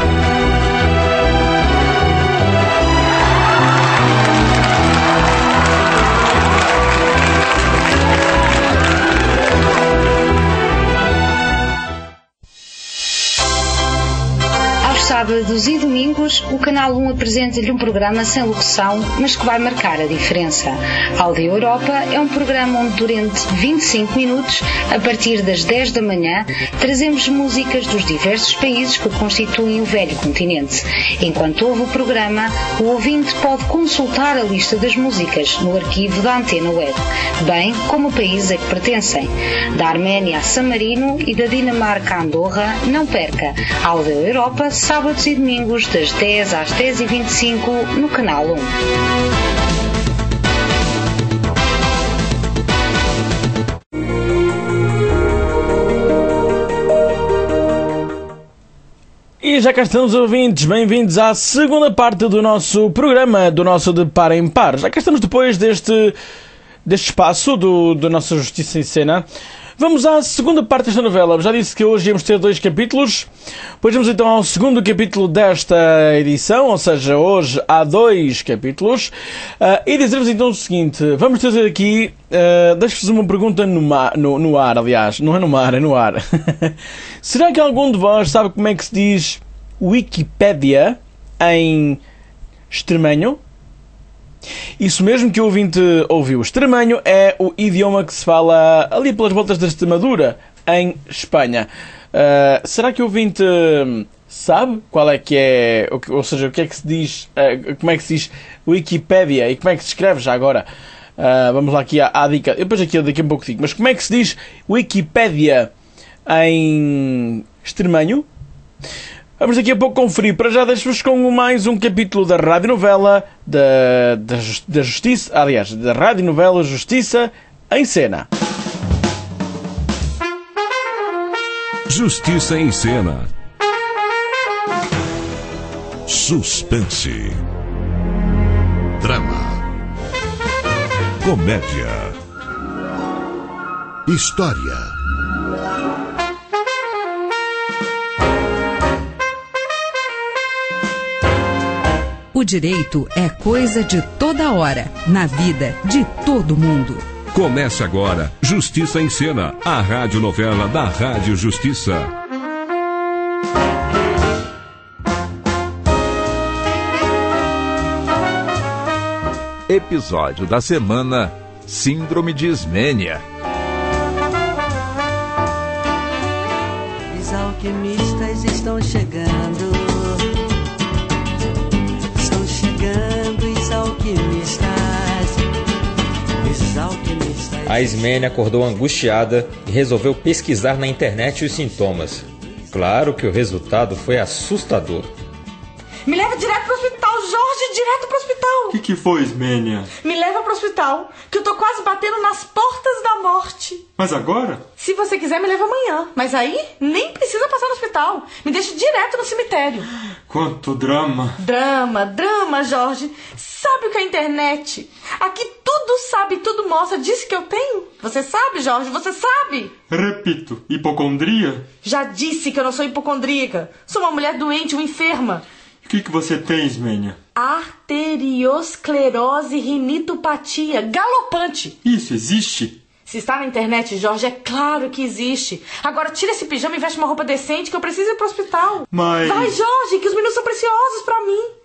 Sábados e domingos, o Canal um apresenta-lhe um programa sem locução, mas que vai marcar a diferença. Áudio Europa é um programa onde durante vinte e cinco minutos, a partir das dez da manhã, trazemos músicas dos diversos países que constituem o velho continente. Enquanto ouve o programa, o ouvinte pode consultar a lista das músicas no arquivo da Antena Web, bem como o país a que pertencem. Da Arménia a San Marino e da Dinamarca a Andorra, não perca. Áudio Europa, sábados e domingos, das dez às dez e vinte e cinco, no Canal um. E já cá estamos, ouvintes, bem-vindos à segunda parte do nosso programa, do nosso De Par em Par. Já cá estamos depois deste, deste espaço do, do nossa Justiça em Cena. Vamos à segunda parte desta novela. Já disse que hoje íamos ter dois capítulos. Pois vamos então ao segundo capítulo desta edição, ou seja, hoje há dois capítulos. Uh, e dizer-vos então o seguinte, vamos trazer aqui, uh, deixo-vos uma pergunta no, mar, no, no ar, aliás, não é no mar, é no ar. Será que algum de vós sabe como é que se diz Wikipédia em extremanho? Isso mesmo que o ouvinte ouviu. Extremanho é o idioma que se fala ali pelas voltas da Extremadura, em Espanha. Uh, será que o ouvinte sabe qual é que é, ou seja, o que é que se diz, uh, como é que se diz Wikipédia e como é que se escreve já agora? Uh, vamos lá aqui à, à dica. Eu depois aqui daqui a um pouco digo. Mas como é que se diz Wikipédia em extremanho? Vamos daqui a pouco conferir. Para já deixo-vos com mais um capítulo da radionovela da, da, da Justiça, aliás, da radionovela Justiça em Cena. Justiça em Cena. Suspense. Drama. Comédia. História. O direito é coisa de toda hora, na vida de todo mundo. Começa agora Justiça em Cena, a radionovela da Rádio Justiça. Episódio da semana: Síndrome de Ismênia. Os alquimistas estão chegando. Estão chegando os alquimistas. Os alquimistas. A Ismênia acordou angustiada e resolveu pesquisar na internet os sintomas. Claro que o resultado foi assustador. Me leva direto pro hospital, Jorge, direto pro hospital. O que, que foi, Ismênia? Me leva pro hospital, que eu tô quase batendo nas portas da morte. Mas agora? Se você quiser, me leva amanhã. Mas aí, nem precisa passar no hospital. Me deixa direto no cemitério. Quanto drama. Drama, drama, Jorge. Sabe o que é a internet? Aqui tudo sabe, tudo mostra. Disse que eu tenho. Você sabe, Jorge, você sabe. Repito, hipocondria? Já disse que eu não sou hipocondríaca. Sou uma mulher doente, uma enferma. O que, que você tem, Ismênia? Arteriosclerose rinitopatia galopante. Isso existe? Se está na internet, Jorge, é claro que existe. Agora tira esse pijama e veste uma roupa decente que eu preciso ir pro hospital. Mas... Vai, Jorge, que os minutos são preciosos pra mim.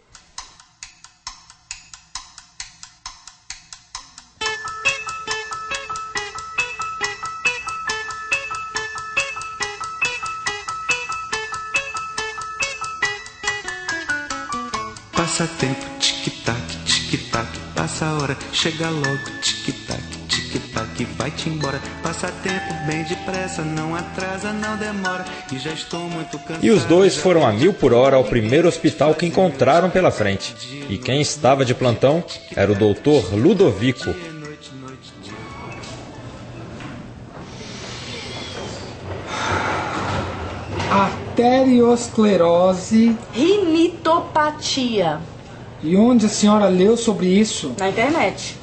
Passa tempo, tic-tac, tic-tac, passa a hora, chega logo, tic-tac, tic-tac, vai-te embora. Passa tempo bem depressa, não atrasa, não demora, e já estou muito cansado. E os dois foram a mil por hora ao primeiro hospital que encontraram pela frente. E quem estava de plantão era o doutor Ludovico. Arteriosclerose. Rinitopatia. E onde a senhora leu sobre isso? Na internet.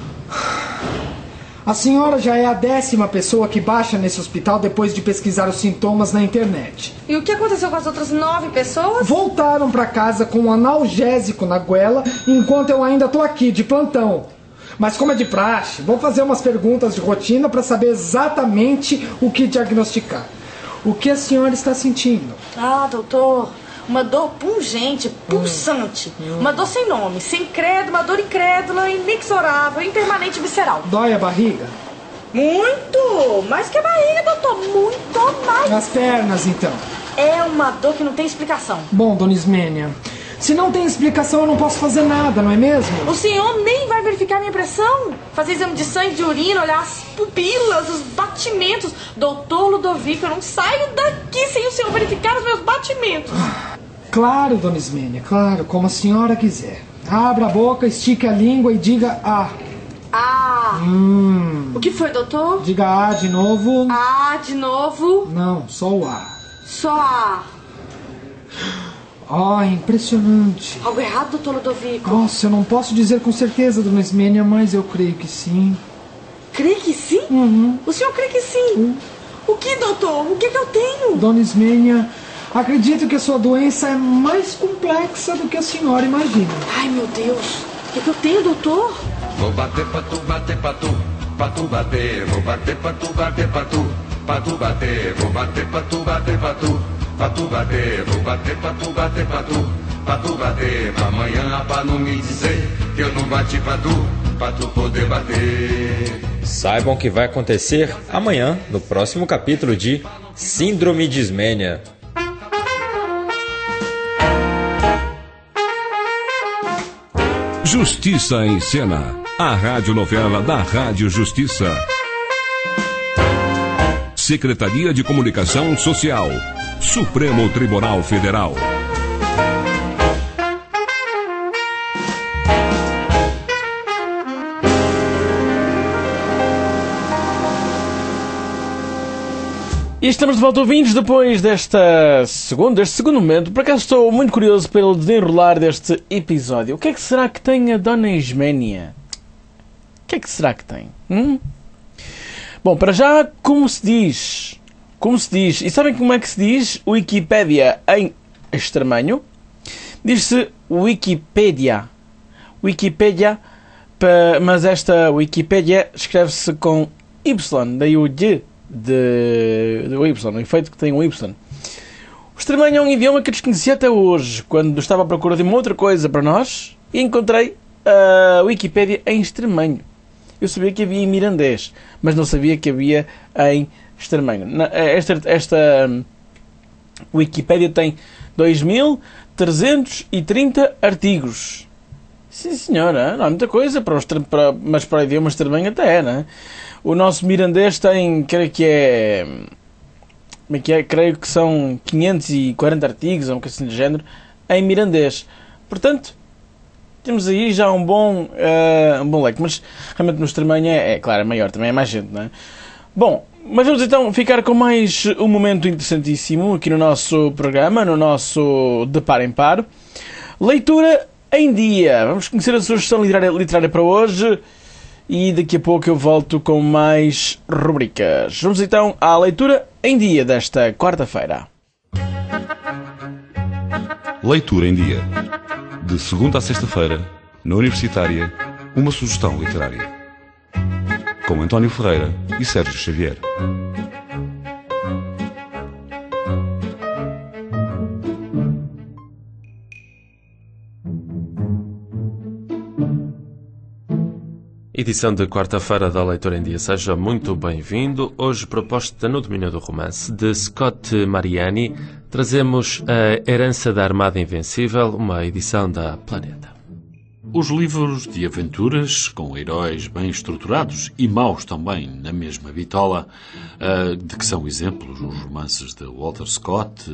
A senhora já é a décima pessoa que baixa nesse hospital depois de pesquisar os sintomas na internet. E o que aconteceu com as outras nove pessoas? Voltaram pra casa com um analgésico na goela enquanto eu ainda tô aqui de plantão. Mas como é de praxe, vou fazer umas perguntas de rotina para saber exatamente o que diagnosticar. O que a senhora está sentindo? Ah, doutor, uma dor pungente, pulsante. Hum. Uma dor sem nome, sem credo, uma dor incrédula, inexorável, impermanente visceral. Dói a barriga? Muito! Mais que a barriga, doutor, muito mais. As pernas, então? É uma dor que não tem explicação. Bom, dona Ismênia, se não tem explicação eu não posso fazer nada, não é mesmo? O senhor nem vai verificar minha pressão? Fazer exame de sangue, de urina, olhar as pupilas, os batimentos. Doutor Ludovico, eu não saio daqui sem o senhor verificar os meus batimentos. Claro, dona Ismênia, claro, como a senhora quiser. Abra a boca, estique a língua e diga A. A. Hum. O que foi, doutor? Diga A de novo. A de novo. Não, só o A. Só A. Ah, impressionante. Algo errado, doutor Ludovico? Nossa, eu não posso dizer com certeza, dona Ismênia, mas eu creio que sim. Crê que sim? Uhum. O senhor crê que sim? Uhum. O que, doutor? O que que eu tenho? Dona Ismênia, acredito que a sua doença é mais complexa do que a senhora imagina. Ai, meu Deus. O que que eu tenho, doutor? Vou bater pra tu, bater pra tu, pra tu bater. Vou bater pra tu, bater pra tu, pra tu bater. Vou bater pra tu, bater pra tu, pra tu bater. Vou bater pra tu, bater pra tu, pra tu bater. Pra amanhã, pra não me dizer que eu não bati pra tu, pra tu poder bater. Saibam o que vai acontecer amanhã no próximo capítulo de Síndrome de Ismênia. Justiça em Cena, a radionovela da Rádio Justiça. Secretaria de Comunicação Social, Supremo Tribunal Federal. E estamos de volta, ouvintes, depois desta segunda, deste segundo momento. Por acaso estou muito curioso pelo desenrolar deste episódio. O que é que será que tem a Dona Ismênia? O que é que será que tem? Hum? Bom, para já, como se diz? Como se diz? E sabem como é que se diz Wikipédia em extremanho? Diz-se Wikipedia. Wikipedia, mas esta Wikipédia escreve-se com Y, daí o D. De, de Y, o efeito que tem o Y. O extremanho é um idioma que eu desconheci até hoje, quando estava à procura de uma outra coisa para nós, e encontrei a Wikipédia em extremanho. Eu sabia que havia em mirandês, mas não sabia que havia em extremanho. Esta, esta um, Wikipédia tem dois mil trezentos e trinta artigos. Sim, senhora, não há muita coisa, para os, para, mas para o idioma extremanho até é, não é? O nosso mirandês tem, creio que é, como é que é? Creio que são quinhentos e quarenta artigos, ou um coisa assim de género, em mirandês. Portanto, temos aí já um bom, uh, um bom leque. Mas realmente no extremanho é, é, claro, é maior, também é mais gente, não é? Bom, mas vamos então ficar com mais um momento interessantíssimo aqui no nosso programa, no nosso De Par em Par. Leitura em dia. Vamos conhecer a sugestão literária, literária para hoje. E daqui a pouco eu volto com mais rubricas. Vamos então à leitura em dia desta quarta-feira. Leitura em dia. De segunda a sexta-feira, na Universitária, uma sugestão literária. com António Ferreira e Sérgio Xavier. Edição de quarta-feira da Leitura em Dia. Seja muito bem-vindo. Hoje, proposta no domínio do romance de Scott Mariani, trazemos a Herança da Armada Invencível, uma edição da Planeta. Os livros de aventuras, com heróis bem estruturados e maus também na mesma bitola, de que são exemplos os romances de Walter Scott,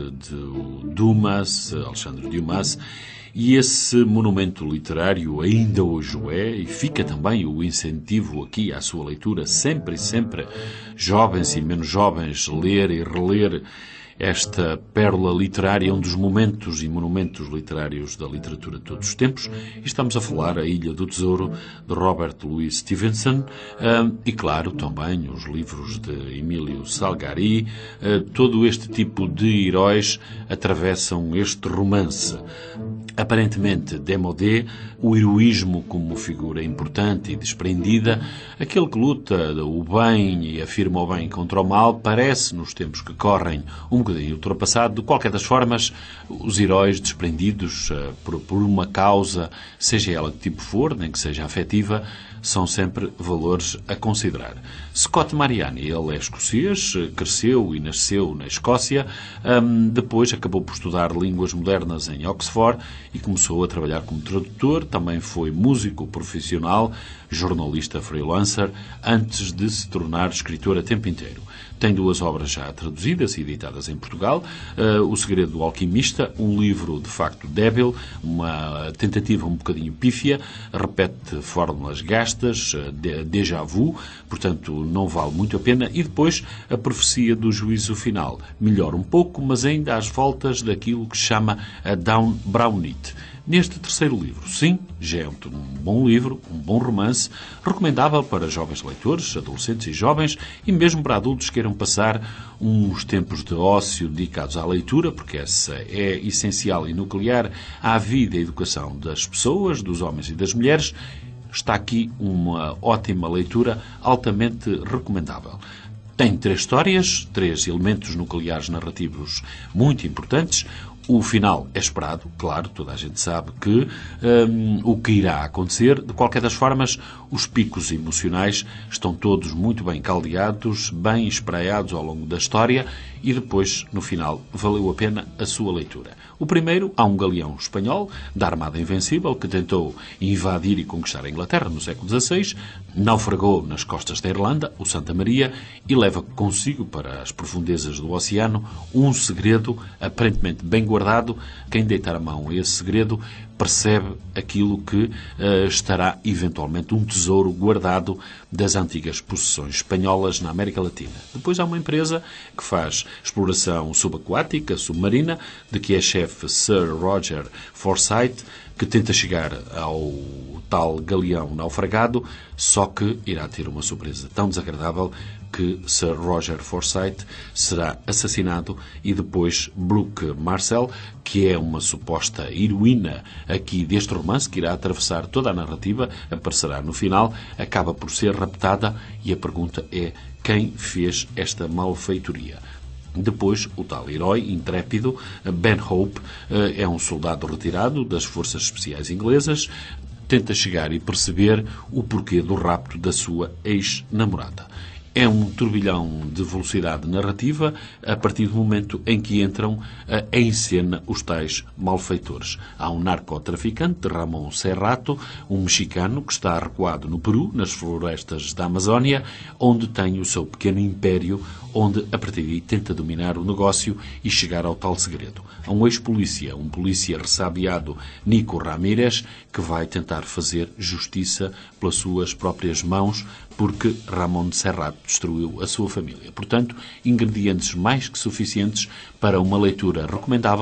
de Dumas, Alexandre Dumas, e esse monumento literário ainda hoje o é, e fica também o incentivo aqui à sua leitura, sempre e sempre, jovens e menos jovens, ler e reler esta pérola literária, um dos momentos e monumentos literários da literatura de todos os tempos. E estamos a falar A Ilha do Tesouro, de Robert Louis Stevenson, e, claro, também os livros de Emílio Salgari. Todo este tipo de heróis atravessam este romance. Aparentemente démodé, o heroísmo como figura importante e desprendida, aquele que luta o bem e afirma o bem contra o mal, parece, nos tempos que correm, um bocadinho ultrapassado. De qualquer das formas, os heróis desprendidos uh, por, por uma causa, seja ela de tipo for, nem que seja afetiva, são sempre valores a considerar. Scott Mariani, ele é escocês, cresceu e nasceu na Escócia, um, depois acabou por estudar línguas modernas em Oxford e começou a trabalhar como tradutor, também foi músico profissional, jornalista freelancer, antes de se tornar escritor a tempo inteiro. Tem duas obras já traduzidas e editadas em Portugal, uh, O Segredo do Alquimista, um livro de facto débil, uma tentativa um bocadinho pífia, repete fórmulas gastas, uh, de, déjà vu, portanto não vale muito a pena, e depois A Profecia do Juízo Final. Melhora um pouco, mas ainda às voltas daquilo que se chama a Down Brownit. Neste terceiro livro, sim, já é um bom livro, um bom romance, recomendável para jovens leitores, adolescentes e jovens, e mesmo para adultos que queiram passar uns tempos de ócio dedicados à leitura, porque essa é essencial e nuclear à vida e educação das pessoas, dos homens e das mulheres. Está aqui uma ótima leitura, altamente recomendável. Tem três histórias, três elementos nucleares narrativos muito importantes. O final é esperado, claro, toda a gente sabe que um, o que irá acontecer. De qualquer das formas, os picos emocionais estão todos muito bem caldeados, bem espraiados ao longo da história, e depois, no final, valeu a pena a sua leitura. O primeiro, há um galeão espanhol, da Armada Invencível, que tentou invadir e conquistar a Inglaterra no século dezasseis, naufragou nas costas da Irlanda, o Santa Maria, e leva consigo para as profundezas do oceano um segredo aparentemente bem guardado. Quem deitar a mão a esse segredo percebe aquilo que uh, estará eventualmente um tesouro guardado das antigas possessões espanholas na América Latina. Depois há uma empresa que faz exploração subaquática, submarina, de que é chefe Sir Roger Forsyth, que tenta chegar ao tal galeão naufragado, só que irá ter uma surpresa tão desagradável que Sir Roger Forsyth será assassinado, e depois Brooke Marcel, que é uma suposta heroína aqui deste romance, que irá atravessar toda a narrativa, aparecerá no final, acaba por ser raptada, e a pergunta é: quem fez esta malfeitoria? Depois, o tal herói intrépido, Ben Hope, é um soldado retirado das Forças Especiais Inglesas, tenta chegar e perceber o porquê do rapto da sua ex-namorada. É um turbilhão de velocidade narrativa a partir do momento em que entram uh, em cena os tais malfeitores. Há um narcotraficante, Ramon Serrato, um mexicano que está recuado no Peru, nas florestas da Amazónia, onde tem o seu pequeno império, onde a partir daí tenta dominar o negócio e chegar ao tal segredo. Há um ex-polícia, um polícia ressabiado, Nico Ramírez, que vai tentar fazer justiça pelas suas próprias mãos, porque Ramon Serrato destruiu a sua família. Portanto, ingredientes mais que suficientes para uma leitura recomendável.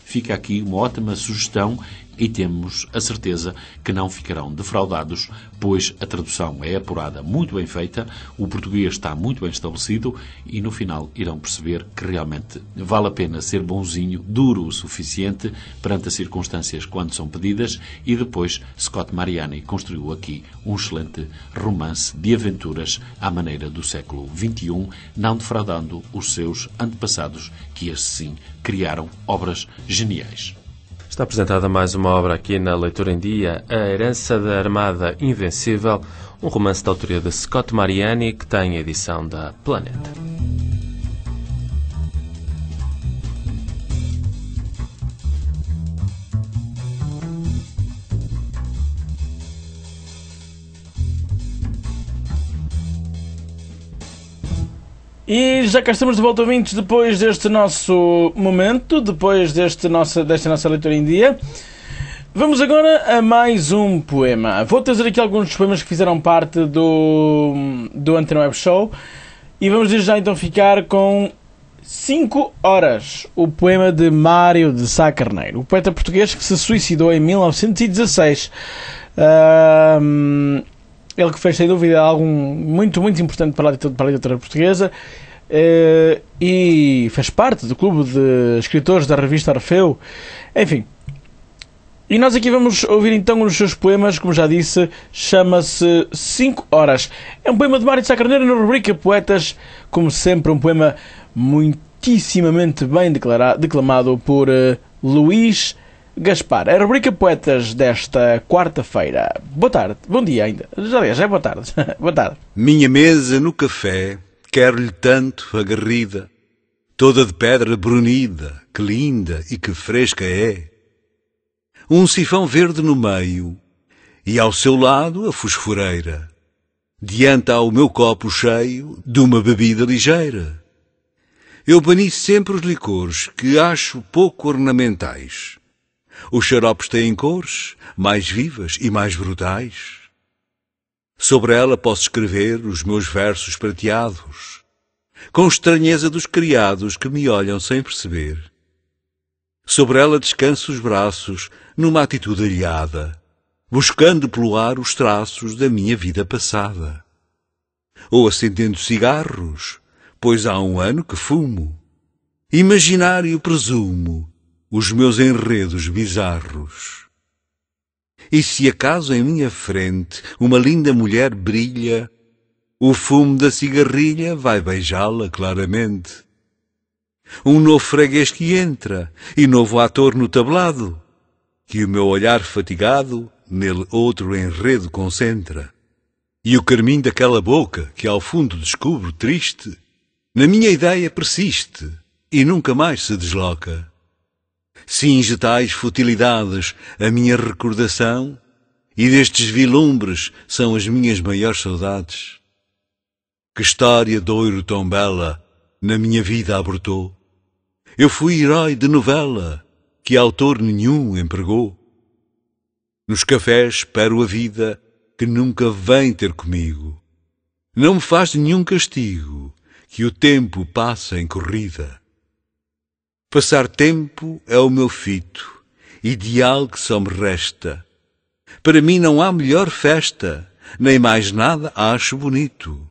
fica aqui uma ótima sugestão e temos a certeza que não ficarão defraudados, pois a tradução é apurada, muito bem feita, o português está muito bem estabelecido e no final irão perceber que realmente vale a pena ser bonzinho, duro o suficiente perante as circunstâncias quando são pedidas, e depois Scott Mariani construiu aqui um excelente romance de aventuras à maneira do século vinte e um, não defraudando os seus antepassados, que estes sim criaram obras geniais. Está apresentada mais uma obra aqui na Leitura em Dia, A Herança da Armada Invencível, um romance da autoria de Scott Mariani, que tem a edição da Planeta. E já cá estamos de volta, ouvintes, depois deste nosso momento, depois deste nossa, desta nossa leitura em dia. Vamos agora a mais um poema. Vou trazer aqui alguns dos poemas que fizeram parte do, do Antena Web Show e vamos desde já então ficar com cinco horas, o poema de Mário de Sá Carneiro, o poeta português que se suicidou em mil novecentos e dezasseis. Um, Ele que fez, sem dúvida, algo muito, muito importante para a literatura portuguesa uh, e fez parte do clube de escritores da revista Orfeu. Enfim. E nós aqui vamos ouvir então um dos seus poemas, como já disse, chama-se cinco horas. É um poema de Mário de Sá Carneiro na rubrica Poetas, como sempre, um poema muitíssimamente bem declarado, declamado por uh, Luís Gaspar. A rubrica Poetas desta quarta-feira. Boa tarde. Bom dia ainda. Já, já é boa tarde. Boa tarde. Minha mesa no café, quero-lhe tanto agarrida, toda de pedra brunida, que linda e que fresca é. Um sifão verde no meio, e ao seu lado a fosforeira. Diante há o meu copo cheio de uma bebida ligeira. Eu bani sempre os licores, que acho pouco ornamentais. Os xaropes têm cores mais vivas e mais brutais. Sobre ela posso escrever os meus versos prateados, com estranheza dos criados que me olham sem perceber. Sobre ela descanso os braços numa atitude alhada, buscando pelo ar os traços da minha vida passada. Ou acendendo cigarros, pois há um ano que fumo, imaginário presumo os meus enredos bizarros. E se acaso em minha frente uma linda mulher brilha, o fumo da cigarrilha vai beijá-la claramente. Um novo freguês que entra e novo ator no tablado, que o meu olhar fatigado nele outro enredo concentra. E o carmim daquela boca que ao fundo descubro triste, na minha ideia persiste e nunca mais se desloca. Cinge tais futilidades a minha recordação, e destes vilumbres são as minhas maiores saudades. Que história de ouro tão bela na minha vida abortou. Eu fui herói de novela que autor nenhum empregou. Nos cafés espero a vida que nunca vem ter comigo. Não me faz nenhum castigo que o tempo passa em corrida. Passar tempo é o meu fito, ideal que só me resta. Para mim não há melhor festa, nem mais nada acho bonito.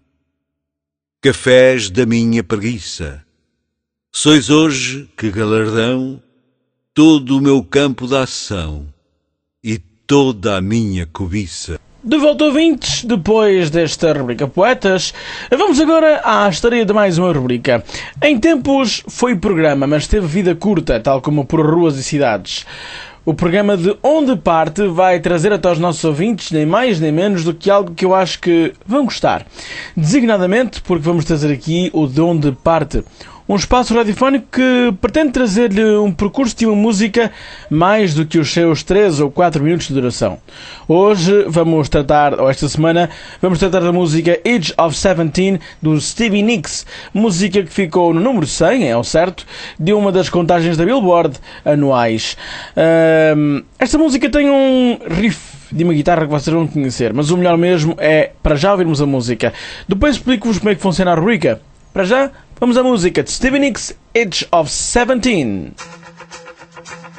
Cafés da minha preguiça, sois hoje que galardão todo o meu campo de ação e toda a minha cobiça. De volta, ouvintes, depois desta rubrica Poetas, vamos agora à história de mais uma rubrica. Em tempos foi programa, mas teve vida curta, tal como Por Ruas e Cidades. O programa de Onde Parte vai trazer até aos nossos ouvintes nem mais nem menos do que algo que eu acho que vão gostar. Designadamente porque vamos trazer aqui o De Onde Parte, um espaço radiofónico que pretende trazer-lhe um percurso de uma música mais do que os seus três ou quatro minutos de duração. Hoje vamos tratar, ou esta semana, vamos tratar da música Age of Seventeen do Stevie Nicks, música que ficou no número cem, é o certo, de uma das contagens da Billboard anuais. Um, esta música tem um riff de uma guitarra que vocês vão conhecer, mas o melhor mesmo é para já ouvirmos a música. Depois explico-vos como é que funciona a rubrica. Para já, vamos à música de Stevie Nicks, Age of Seventeen.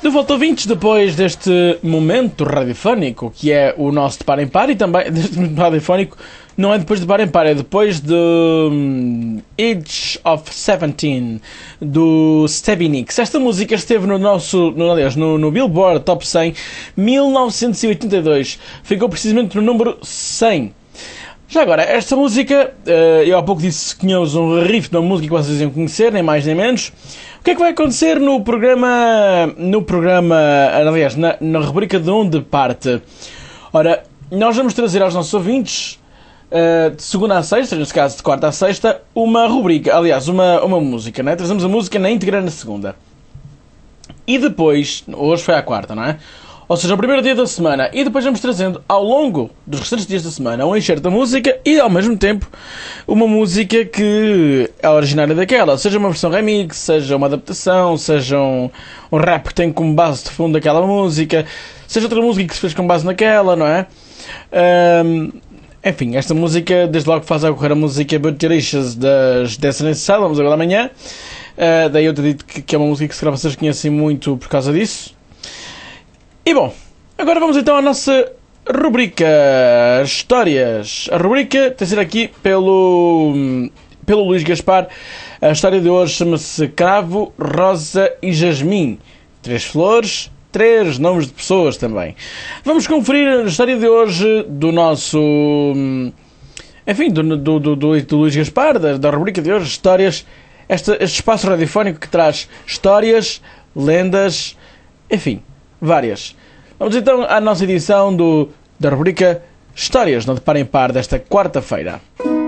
de volta, ouvintes, depois deste momento radiofónico, que é o nosso de par em par, e também, deste momento radiofónico, não é depois de par em par, é depois de um, Age of Seventeen, do Stevie Nicks. Esta música esteve no nosso, no, aliás, no, no Billboard Top cem, mil novecentos e oitenta e dois, ficou precisamente no número cem. Já agora, esta música, eu há pouco disse que tínhamos um riff de uma música que vocês iam conhecer, nem mais nem menos. O que é que vai acontecer no programa, no programa, aliás, na, na rubrica de onde parte? Ora, nós vamos trazer aos nossos ouvintes, uh, de segunda a sexta, neste caso de quarta a sexta, uma rubrica, aliás, uma, uma música, né? Trazemos a música na íntegra na segunda. E depois, hoje foi à quarta, não é? Ou seja, o primeiro dia da semana, e depois vamos trazendo ao longo dos restantes dias da semana um enxerto da música e ao mesmo tempo uma música que é originária daquela, seja uma versão remix, seja uma adaptação, seja um, um rap que tem como base de fundo aquela música, seja outra música que se fez com base naquela, não é? Um, enfim, esta música desde logo faz a ocorrer a música But Delicious das Destiny's Child, vamos agora amanhã, uh, daí eu te digo que, que é uma música que se calhar vocês conhecem muito por causa disso. E bom, agora vamos então à nossa rubrica Histórias. A rubrica tem sido aqui pelo, pelo Luís Gaspar. A história de hoje chama-se Cravo, Rosa e Jasmim. Três flores, três nomes de pessoas também. Vamos conferir a história de hoje do nosso... Enfim, do, do, do, do, do Luís Gaspar, da, da rubrica de hoje, Histórias. Este, este espaço radiofónico que traz histórias, lendas, enfim... várias. Vamos então à nossa edição do, da rubrica Histórias no de par em par desta quarta-feira.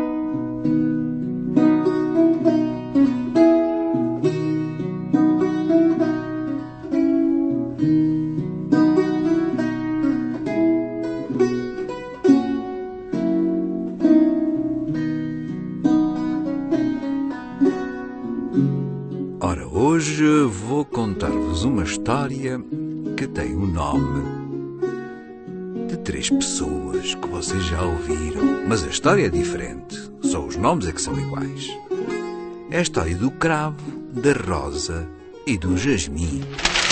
Ora, hoje vou contar-vos uma história que tem o nome de três pessoas que vocês já ouviram, mas a história é diferente, só os nomes é que são iguais. É a história do cravo, da rosa e do jasmim.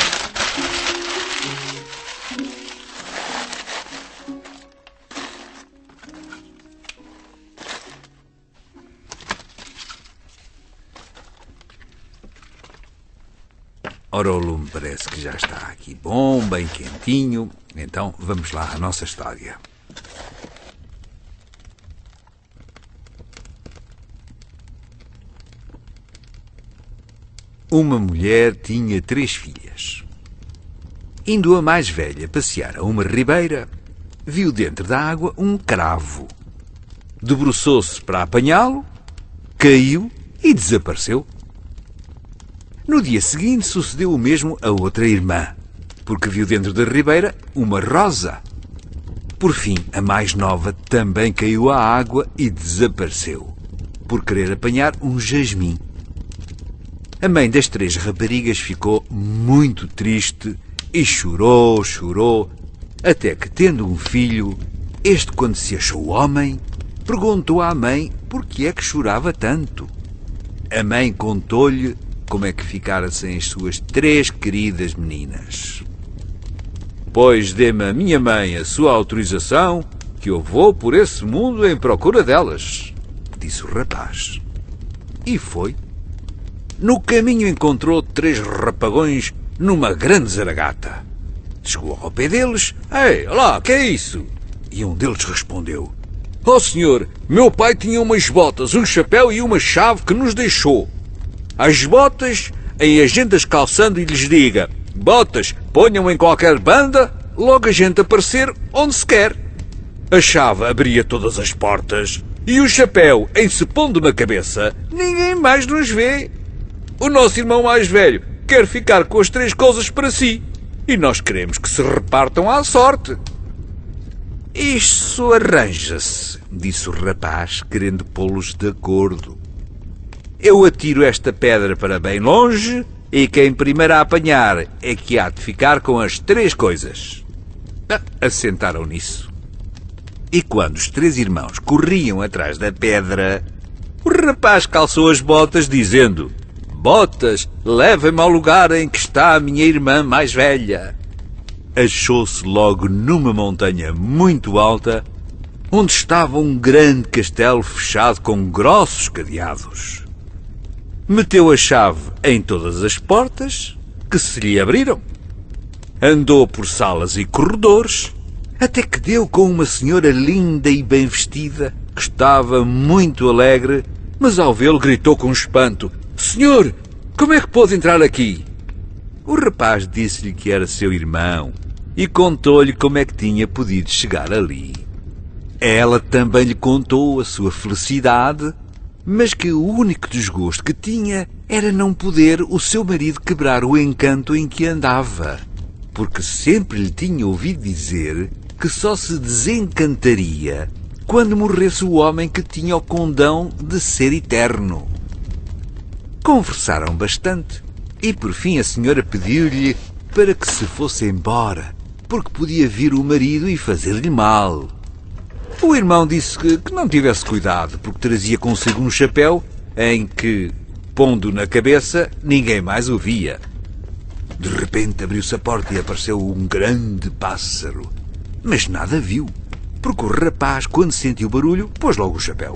Ora, o lume parece que já está aqui bom, bem quentinho. Então, vamos lá à nossa história. Uma mulher tinha três filhas. Indo a mais velha passear a uma ribeira, viu dentro da água um cravo. Debruçou-se para apanhá-lo, caiu e desapareceu. No dia seguinte sucedeu o mesmo a outra irmã, porque viu dentro da ribeira uma rosa. Por fim, a mais nova também caiu à água e desapareceu, por querer apanhar um jasmim. A mãe das três raparigas ficou muito triste e chorou, chorou, até que, tendo um filho, este, quando se achou homem, perguntou à mãe por que é que chorava tanto. A mãe contou-lhe como é que ficara sem as suas três queridas meninas. Pois dê-me a minha mãe a sua autorização, que eu vou por esse mundo em procura delas, disse o rapaz. E foi. No caminho encontrou três rapagões numa grande zaragata. Chegou ao pé deles. Ei, olá, que é isso? E um deles respondeu: Oh, senhor, meu pai tinha umas botas, um chapéu e uma chave que nos deixou. As botas, em a gente as calçando e lhes diga: botas, ponham em qualquer banda, logo a gente aparecer onde se quer. A chave abria todas as portas e o chapéu, em se pondo na cabeça, ninguém mais nos vê. O nosso irmão mais velho quer ficar com as três coisas para si e nós queremos que se repartam à sorte. Isso arranja-se, disse o rapaz, querendo pô-los de acordo. Eu atiro esta pedra para bem longe e quem primeiro a apanhar é que há de ficar com as três coisas. Ah, assentaram nisso. E quando os três irmãos corriam atrás da pedra, o rapaz calçou as botas dizendo: Botas, leva-me ao lugar em que está a minha irmã mais velha. Achou-se logo numa montanha muito alta, onde estava um grande castelo fechado com grossos cadeados. Meteu a chave em todas as portas, que se lhe abriram. Andou por salas e corredores, até que deu com uma senhora linda e bem vestida, que estava muito alegre, mas ao vê-lo gritou com espanto: "Senhor, como é que pôde entrar aqui?" O rapaz disse-lhe que era seu irmão e contou-lhe como é que tinha podido chegar ali. Ela também lhe contou a sua felicidade, mas que o único desgosto que tinha era não poder o seu marido quebrar o encanto em que andava, porque sempre lhe tinha ouvido dizer que só se desencantaria quando morresse o homem que tinha o condão de ser eterno. Conversaram bastante e por fim a senhora pediu-lhe para que se fosse embora, porque podia vir o marido e fazer-lhe mal. O irmão disse que, que não tivesse cuidado, porque trazia consigo um chapéu em que, pondo na cabeça, ninguém mais o via. De repente abriu-se a porta e apareceu um grande pássaro, mas nada viu, porque o rapaz, quando sentiu o barulho, pôs logo o chapéu.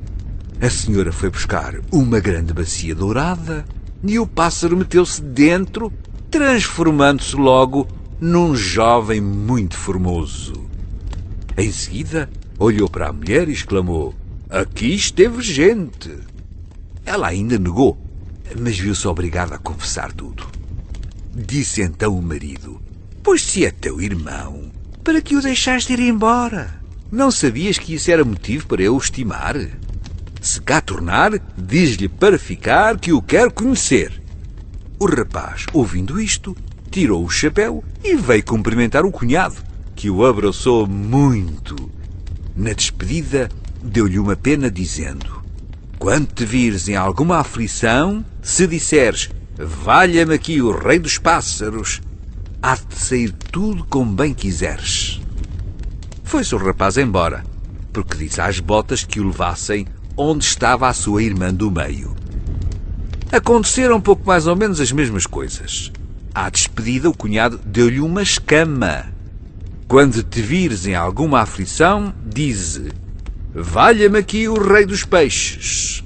A senhora foi buscar uma grande bacia dourada e o pássaro meteu-se dentro, transformando-se logo num jovem muito formoso. Em seguida, olhou para a mulher e exclamou: "Aqui esteve gente." Ela ainda negou, mas viu-se obrigada a confessar tudo. Disse então o marido: "Pois se é teu irmão, para que o deixaste ir embora? Não sabias que isso era motivo para eu o estimar? Se cá tornar, diz-lhe para ficar que o quero conhecer." O rapaz, ouvindo isto, tirou o chapéu e veio cumprimentar o cunhado, que o abraçou muito. Na despedida, deu-lhe uma pena, dizendo: "Quando te vires em alguma aflição, se disseres: 'Valha-me aqui o rei dos pássaros', há-de sair tudo como bem quiseres." Foi-se o rapaz embora, porque disse às botas que o levassem onde estava a sua irmã do meio. Aconteceram um pouco mais ou menos as mesmas coisas. À despedida, o cunhado deu-lhe uma escama. "Quando te vires em alguma aflição, dize: 'Valha-me aqui o rei dos peixes.'"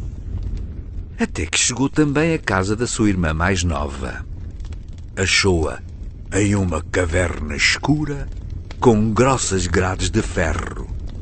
Até que chegou também à casa da sua irmã mais nova. Achou-a em uma caverna escura, com grossas grades de ferro.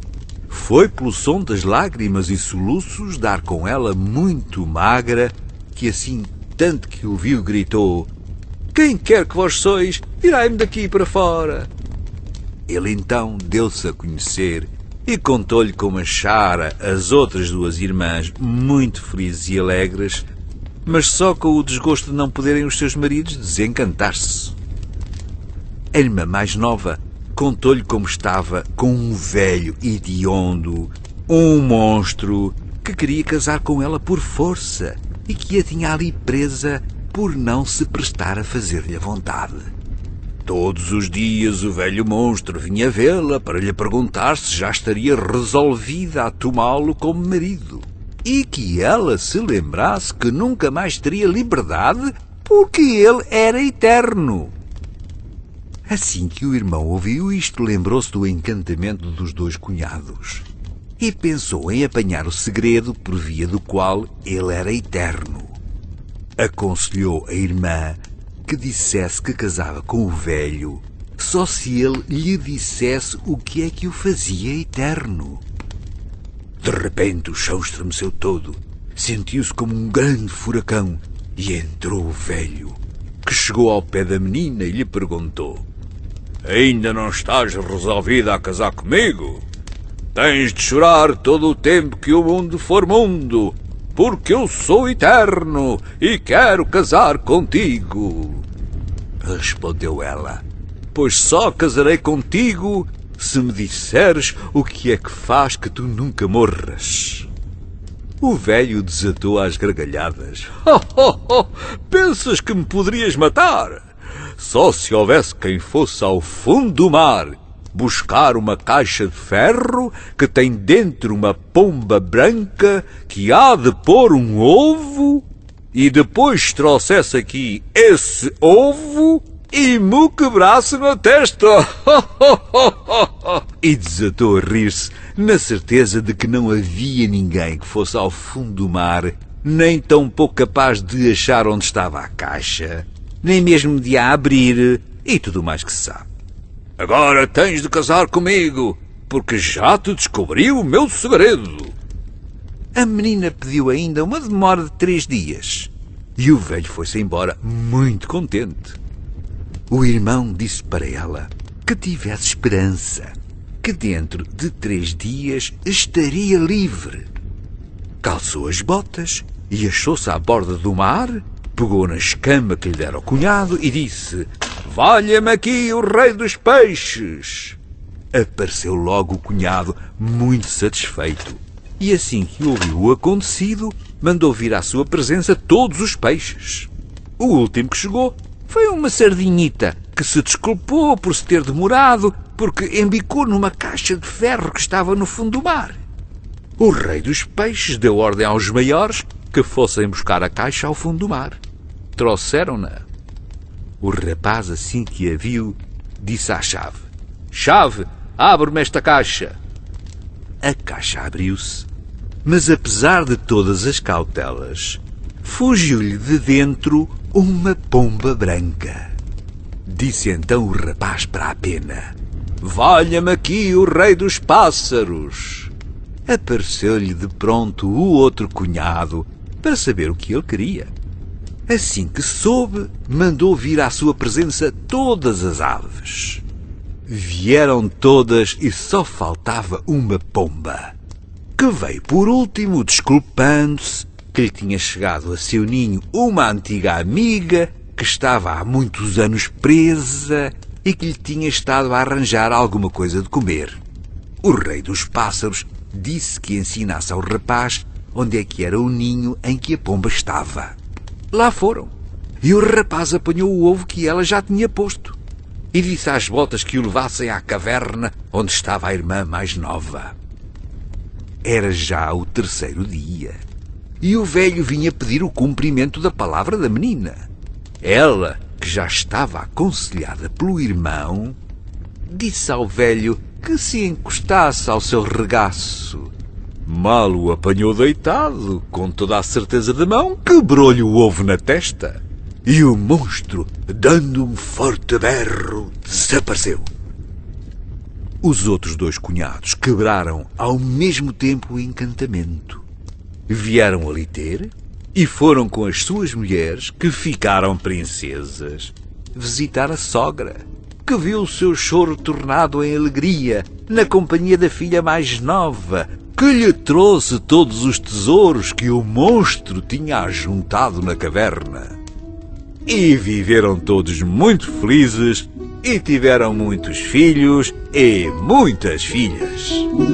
Foi pelo som das lágrimas e soluços dar com ela muito magra, que assim, tanto que o viu, gritou: "Quem quer que vós sois, tirai-me daqui para fora." Ele então deu-se a conhecer e contou-lhe como achara as outras duas irmãs muito felizes e alegres, mas só com o desgosto de não poderem os seus maridos desencantar-se. A irmã mais nova contou-lhe como estava com um velho hediondo, um monstro, que queria casar com ela por força e que a tinha ali presa por não se prestar a fazer-lhe a vontade. Todos os dias o velho monstro vinha vê-la para lhe perguntar se já estaria resolvida a tomá-lo como marido e que ela se lembrasse que nunca mais teria liberdade porque ele era eterno. Assim que o irmão ouviu isto, lembrou-se do encantamento dos dois cunhados e pensou em apanhar o segredo por via do qual ele era eterno. Aconselhou a irmã que dissesse que casava com o velho só se ele lhe dissesse o que é que o fazia eterno. De repente o chão estremeceu todo, sentiu-se como um grande furacão e entrou o velho, que chegou ao pé da menina e lhe perguntou: "Ainda não estás resolvida a casar comigo? Tens de chorar todo o tempo que o mundo for mundo, porque eu sou eterno e quero casar contigo." Respondeu ela: "Pois só casarei contigo se me disseres o que é que faz que tu nunca morras." O velho desatou às gargalhadas. Oh, oh, oh, pensas que me poderias matar? Só se houvesse quem fosse ao fundo do mar buscar uma caixa de ferro que tem dentro uma pomba branca que há de pôr um ovo e depois trouxesse aqui esse ovo e me quebrasse na testa. E desatou a rir-se, na certeza de que não havia ninguém que fosse ao fundo do mar, nem tão pouco capaz de achar onde estava a caixa, nem mesmo de a abrir, e tudo mais que se sabe. Agora tens de casar comigo, porque já te descobri o meu segredo. A menina pediu ainda uma demora de três dias, e o velho foi-se embora muito contente. O irmão disse para ela que tivesse esperança, que dentro de três dias estaria livre. Calçou as botas e achou-se à borda do mar, pegou na escama que lhe dera o cunhado e disse: valha-me aqui o rei dos peixes. Apareceu logo o cunhado, muito satisfeito, e assim que ouviu o acontecido, mandou vir à sua presença todos os peixes. O último que chegou foi uma sardinhita, que se desculpou por se ter demorado, porque embicou numa caixa de ferro que estava no fundo do mar. O rei dos peixes deu ordem aos maiores que fossem buscar a caixa ao fundo do mar. Trouxeram-na. O rapaz, assim que a viu, disse à chave: chave, abre-me esta caixa. A caixa abriu-se, mas apesar de todas as cautelas, fugiu-lhe de dentro uma pomba branca. Disse então o rapaz para a pena: valha-me aqui o rei dos pássaros. Apareceu-lhe de pronto o outro cunhado para saber o que ele queria. Assim que soube, mandou vir à sua presença todas as aves. Vieram todas e só faltava uma pomba, que veio por último desculpando-se que lhe tinha chegado a seu ninho uma antiga amiga que estava há muitos anos presa e que lhe tinha estado a arranjar alguma coisa de comer. O rei dos pássaros disse que ensinasse ao rapaz onde é que era o ninho em que a pomba estava. Lá foram, e o rapaz apanhou o ovo que ela já tinha posto e disse às botas que o levassem à caverna onde estava a irmã mais nova. Era já o terceiro dia, e o velho vinha pedir o cumprimento da palavra da menina. Ela, que já estava aconselhada pelo irmão, disse ao velho que se encostasse ao seu regaço. Mal o apanhou deitado, com toda a certeza de mão, quebrou-lhe o ovo na testa. E o monstro, dando um forte berro, desapareceu. Os outros dois cunhados quebraram ao mesmo tempo o encantamento. Vieram ali ter e foram com as suas mulheres, que ficaram princesas, visitar a sogra, que viu o seu choro tornado em alegria na companhia da filha mais nova, que lhe trouxe todos os tesouros que o monstro tinha ajuntado na caverna. E viveram todos muito felizes e tiveram muitos filhos e muitas filhas.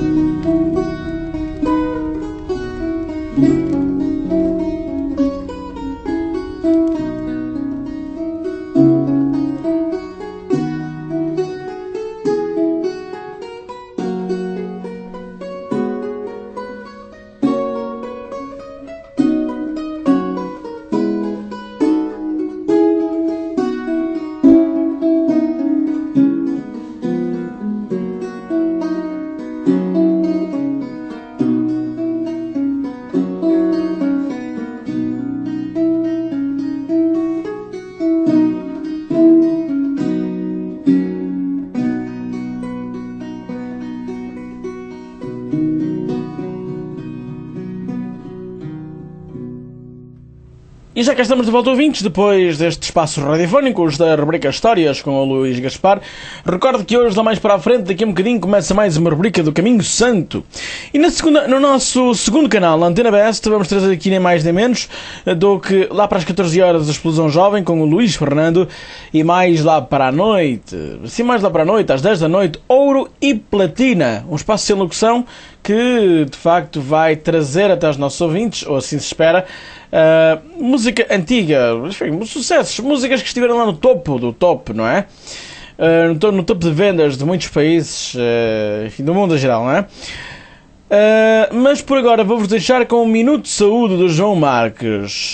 E já cá estamos de volta, ouvintes, depois deste espaço radiofónico da rubrica Histórias com o Luís Gaspar. Recordo que hoje, lá mais para a frente, daqui a um bocadinho, começa mais uma rubrica do Caminho Santo. E na segunda, no nosso segundo canal, na Antena Best, vamos trazer aqui nem mais nem menos do que lá para as catorze horas a Explosão Jovem com o Luís Fernando, e mais lá para a noite, assim mais lá para a noite, às dez da noite, Ouro e Platina, um espaço sem locução que de facto vai trazer até aos nossos ouvintes, ou assim se espera, Uh, música antiga, enfim, sucessos, músicas que estiveram lá no topo do top, não é? Uh, no, no topo de vendas de muitos países, uh, enfim, do mundo em geral, não é? Uh, mas por agora vou-vos deixar com um minuto de saúde do João Marques.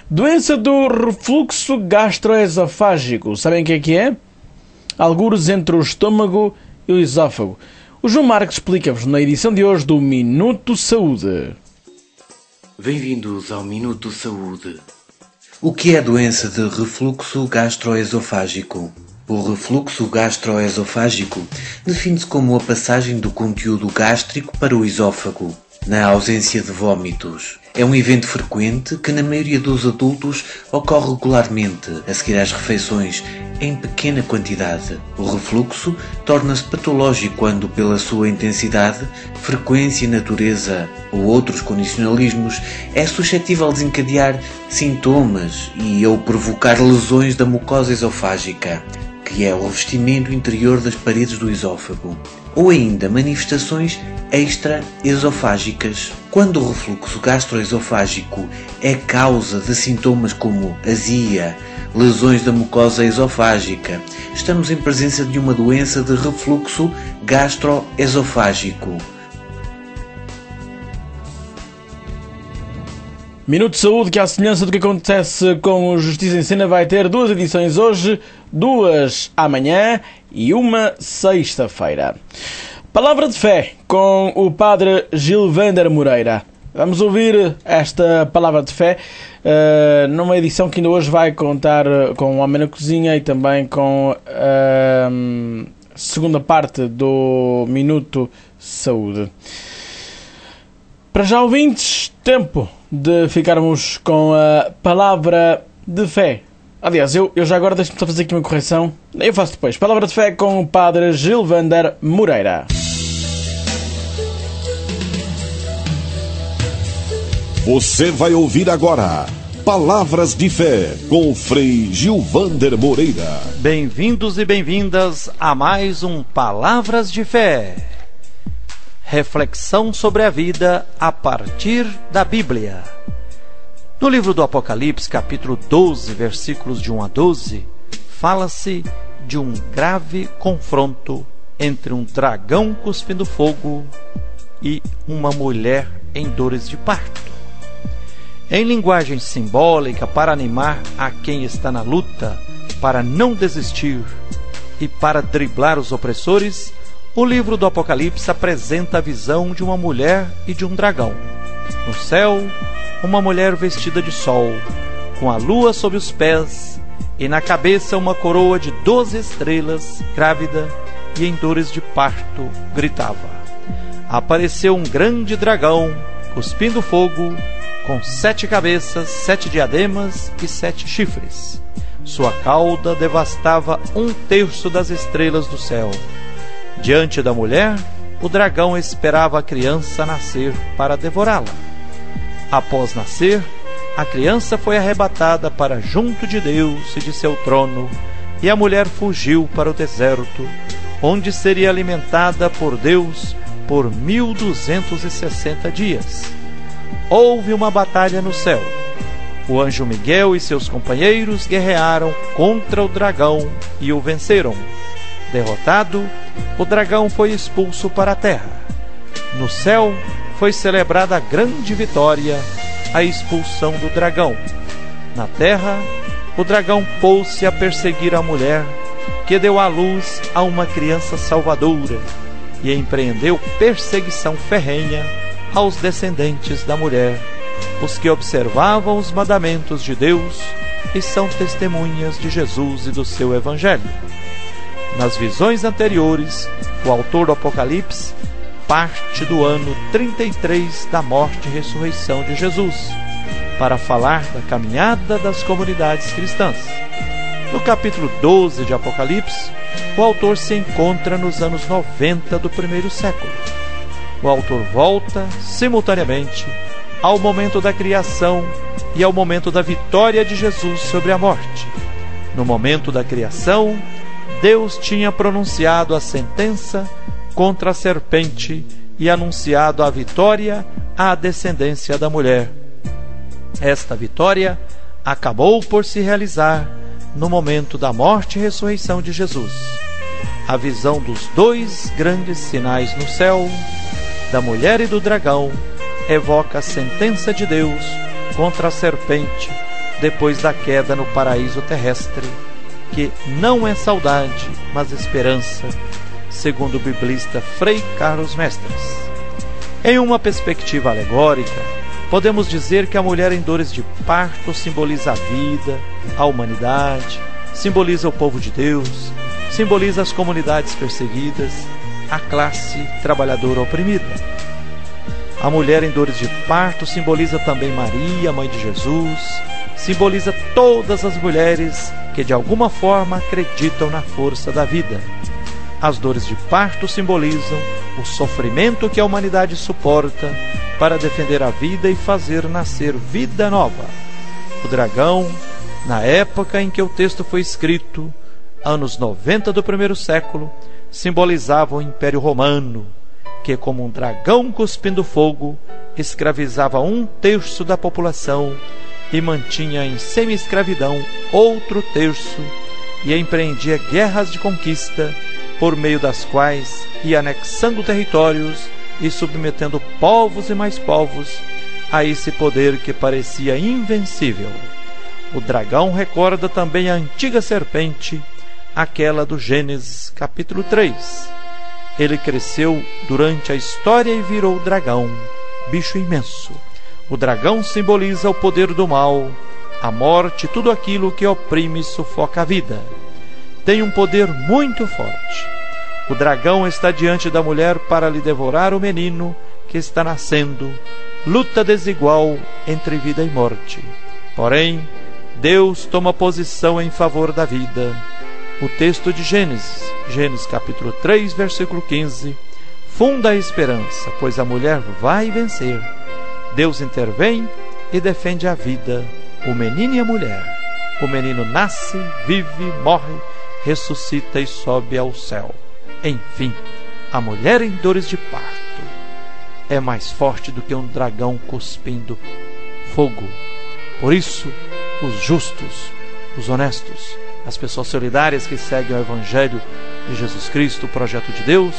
Doença do refluxo gastroesofágico. Sabem o que é que é? Algures entre o estômago e o esófago. O João Marques explica-vos na edição de hoje do Minuto Saúde. Bem-vindos ao Minuto Saúde. O que é a doença de refluxo gastroesofágico? O refluxo gastroesofágico define-se como a passagem do conteúdo gástrico para o esófago, na ausência de vômitos. É um evento frequente que na maioria dos adultos ocorre regularmente a seguir às refeições em pequena quantidade. O refluxo torna-se patológico quando, pela sua intensidade, frequência, natureza ou outros condicionalismos, é suscetível de desencadear sintomas e ou provocar lesões da mucosa esofágica, que é o revestimento interior das paredes do esófago, ou ainda manifestações extraesofágicas. Quando o refluxo gastroesofágico é causa de sintomas como azia, lesões da mucosa esofágica, estamos em presença de uma doença de refluxo gastroesofágico. Minuto de Saúde, que à semelhança do que acontece com o Justiça em Cena, vai ter duas edições hoje, duas amanhã e uma sexta-feira. Palavra de fé com o padre Gilvander Moreira. Vamos ouvir esta palavra de fé uh, numa edição que ainda hoje vai contar com o Homem na Cozinha e também com a uh, segunda parte do Minuto Saúde. Para já, ouvintes, tempo de ficarmos com a palavra de fé. Aliás, eu, eu já agora deixo-me só fazer aqui uma correção. Eu faço depois. Palavra de fé com o padre Gilvander Moreira. Você vai ouvir agora Palavras de Fé com o Frei Gilvander Moreira. Bem-vindos e bem-vindas a mais um Palavras de Fé. Reflexão sobre a vida a partir da Bíblia. No livro do Apocalipse, capítulo doze, versículos de um a doze, fala-se de um grave confronto entre um dragão cuspindo fogo e uma mulher em dores de parto. Em linguagem simbólica, para animar a quem está na luta, para não desistir e para driblar os opressores, o livro do Apocalipse apresenta a visão de uma mulher e de um dragão. No céu, uma mulher vestida de sol, com a lua sob os pés, e na cabeça uma coroa de doze estrelas, grávida e em dores de parto, gritava. Apareceu um grande dragão, cuspindo fogo, com sete cabeças, sete diademas e sete chifres. Sua cauda devastava um terço das estrelas do céu. Diante da mulher, o dragão esperava a criança nascer para devorá-la. Após nascer, a criança foi arrebatada para junto de Deus e de seu trono, e a mulher fugiu para o deserto, onde seria alimentada por Deus por mil duzentos e sessenta dias. Houve uma batalha no céu. O anjo Miguel e seus companheiros guerrearam contra o dragão e o venceram. Derrotado, o dragão foi expulso para a terra. No céu foi celebrada a grande vitória, a expulsão do dragão. Na terra, o dragão pôs-se a perseguir a mulher, que deu à luz a uma criança salvadora, e empreendeu perseguição ferrenha aos descendentes da mulher, os que observavam os mandamentos de Deus e são testemunhas de Jesus e do seu Evangelho. Nas visões anteriores, o autor do Apocalipse parte do ano trinta e três da morte e ressurreição de Jesus, para falar da caminhada das comunidades cristãs. No capítulo doze de Apocalipse, o autor se encontra nos anos noventa do primeiro século. O autor volta, simultaneamente, ao momento da criação e ao momento da vitória de Jesus sobre a morte. No momento da criação, Deus tinha pronunciado a sentença contra a serpente e anunciado a vitória à descendência da mulher. Esta vitória acabou por se realizar no momento da morte e ressurreição de Jesus. A visão dos dois grandes sinais no céu, da mulher e do dragão, evoca a sentença de Deus contra a serpente depois da queda no paraíso terrestre, que não é saudade, mas esperança, segundo o biblista Frei Carlos Mestres. Em uma perspectiva alegórica, podemos dizer que a mulher em dores de parto simboliza a vida, a humanidade, simboliza o povo de Deus, simboliza as comunidades perseguidas, a classe trabalhadora oprimida. A mulher em dores de parto simboliza também Maria, mãe de Jesus, simboliza todas as mulheres que de alguma forma acreditam na força da vida. As dores de parto simbolizam o sofrimento que a humanidade suporta para defender a vida e fazer nascer vida nova. O dragão, na época em que o texto foi escrito, anos noventa do primeiro século, simbolizava o Império Romano, que, como um dragão cuspindo fogo, escravizava um terço da população e mantinha em semi-escravidão outro terço, e empreendia guerras de conquista, por meio das quais ia anexando territórios e submetendo povos e mais povos a esse poder que parecia invencível. O dragão recorda também a antiga serpente, aquela do Gênesis capítulo três. Ele cresceu durante a história e virou dragão, bicho imenso. O dragão simboliza o poder do mal, a morte e tudo aquilo que oprime e sufoca a vida. Tem um poder muito forte. O dragão está diante da mulher para lhe devorar o menino que está nascendo. Luta desigual entre vida e morte. Porém, Deus toma posição em favor da vida. O texto de Gênesis, Gênesis capítulo três, versículo quinze, funda a esperança, pois a mulher vai vencer. Deus intervém e defende a vida, o menino e a mulher. O menino nasce, vive, morre, ressuscita e sobe ao céu. Enfim, a mulher em dores de parto é mais forte do que um dragão cuspindo fogo. Por isso, os justos, os honestos, as pessoas solidárias que seguem o Evangelho de Jesus Cristo, o projeto de Deus,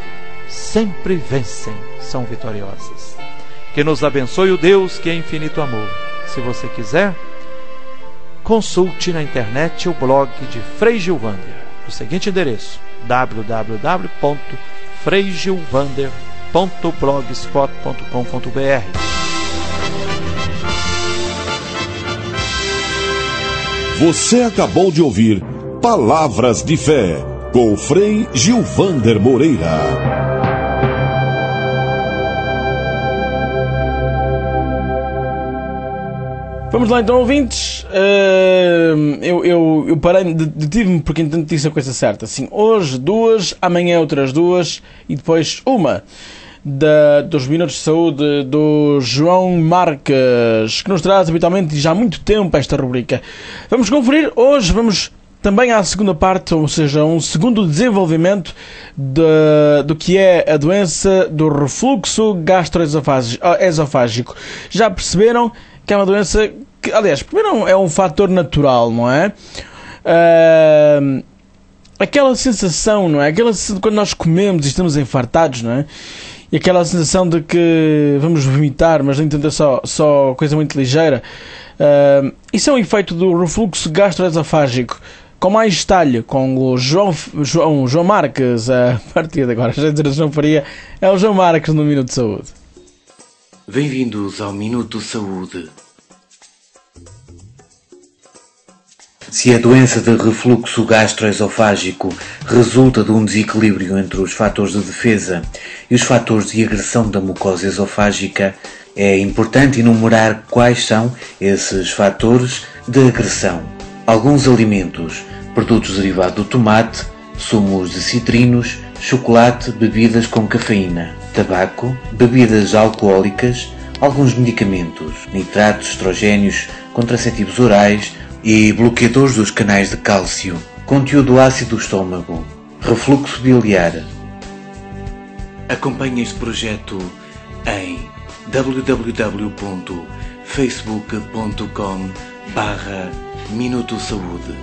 sempre vencem, são vitoriosas. Que nos abençoe o Deus que é infinito amor. Se você quiser, consulte na internet o blog de Frei Gilvander, o seguinte endereço: w w w ponto frei gilvander ponto blogspot ponto com ponto b r. Você acabou de ouvir Palavras de Fé, com Frei Gilvander Moreira. Vamos lá então, ouvintes. Uh, eu, eu, eu parei, detive-me porque entanto disse a coisa certa. Assim, hoje duas, amanhã outras duas e depois uma da, dos Minutos de Saúde do João Marques, que nos traz habitualmente já há muito tempo esta rubrica. Vamos conferir hoje, vamos também à segunda parte, ou seja, um segundo desenvolvimento de, do que é a doença do refluxo gastroesofágico. Já perceberam que é uma doença que, aliás, primeiro é um fator natural, não é? Uh, aquela sensação, não é? Aquela, quando nós comemos e estamos enfartados, não é? E aquela sensação de que vamos vomitar, mas nem tanto é só, só coisa muito ligeira. Uh, isso é um efeito do refluxo gastroesofágico. Com mais detalhe, com o João, João, João Marques, a partir de agora, já dizer o João Faria, é o João Marques no Minuto de Saúde. Bem-vindos ao Minuto Saúde. Se a doença de refluxo gastroesofágico resulta de um desequilíbrio entre os fatores de defesa e os fatores de agressão da mucosa esofágica, é importante enumerar quais são esses fatores de agressão. Alguns alimentos, produtos derivados do tomate, sumos de citrinos, chocolate, bebidas com cafeína, tabaco, bebidas alcoólicas, alguns medicamentos, nitratos, estrogénios, contraceptivos orais e bloqueadores dos canais de cálcio, conteúdo ácido do estômago, refluxo biliar. Acompanhe este projeto em w w w ponto facebook ponto com barra Minuto Saúde.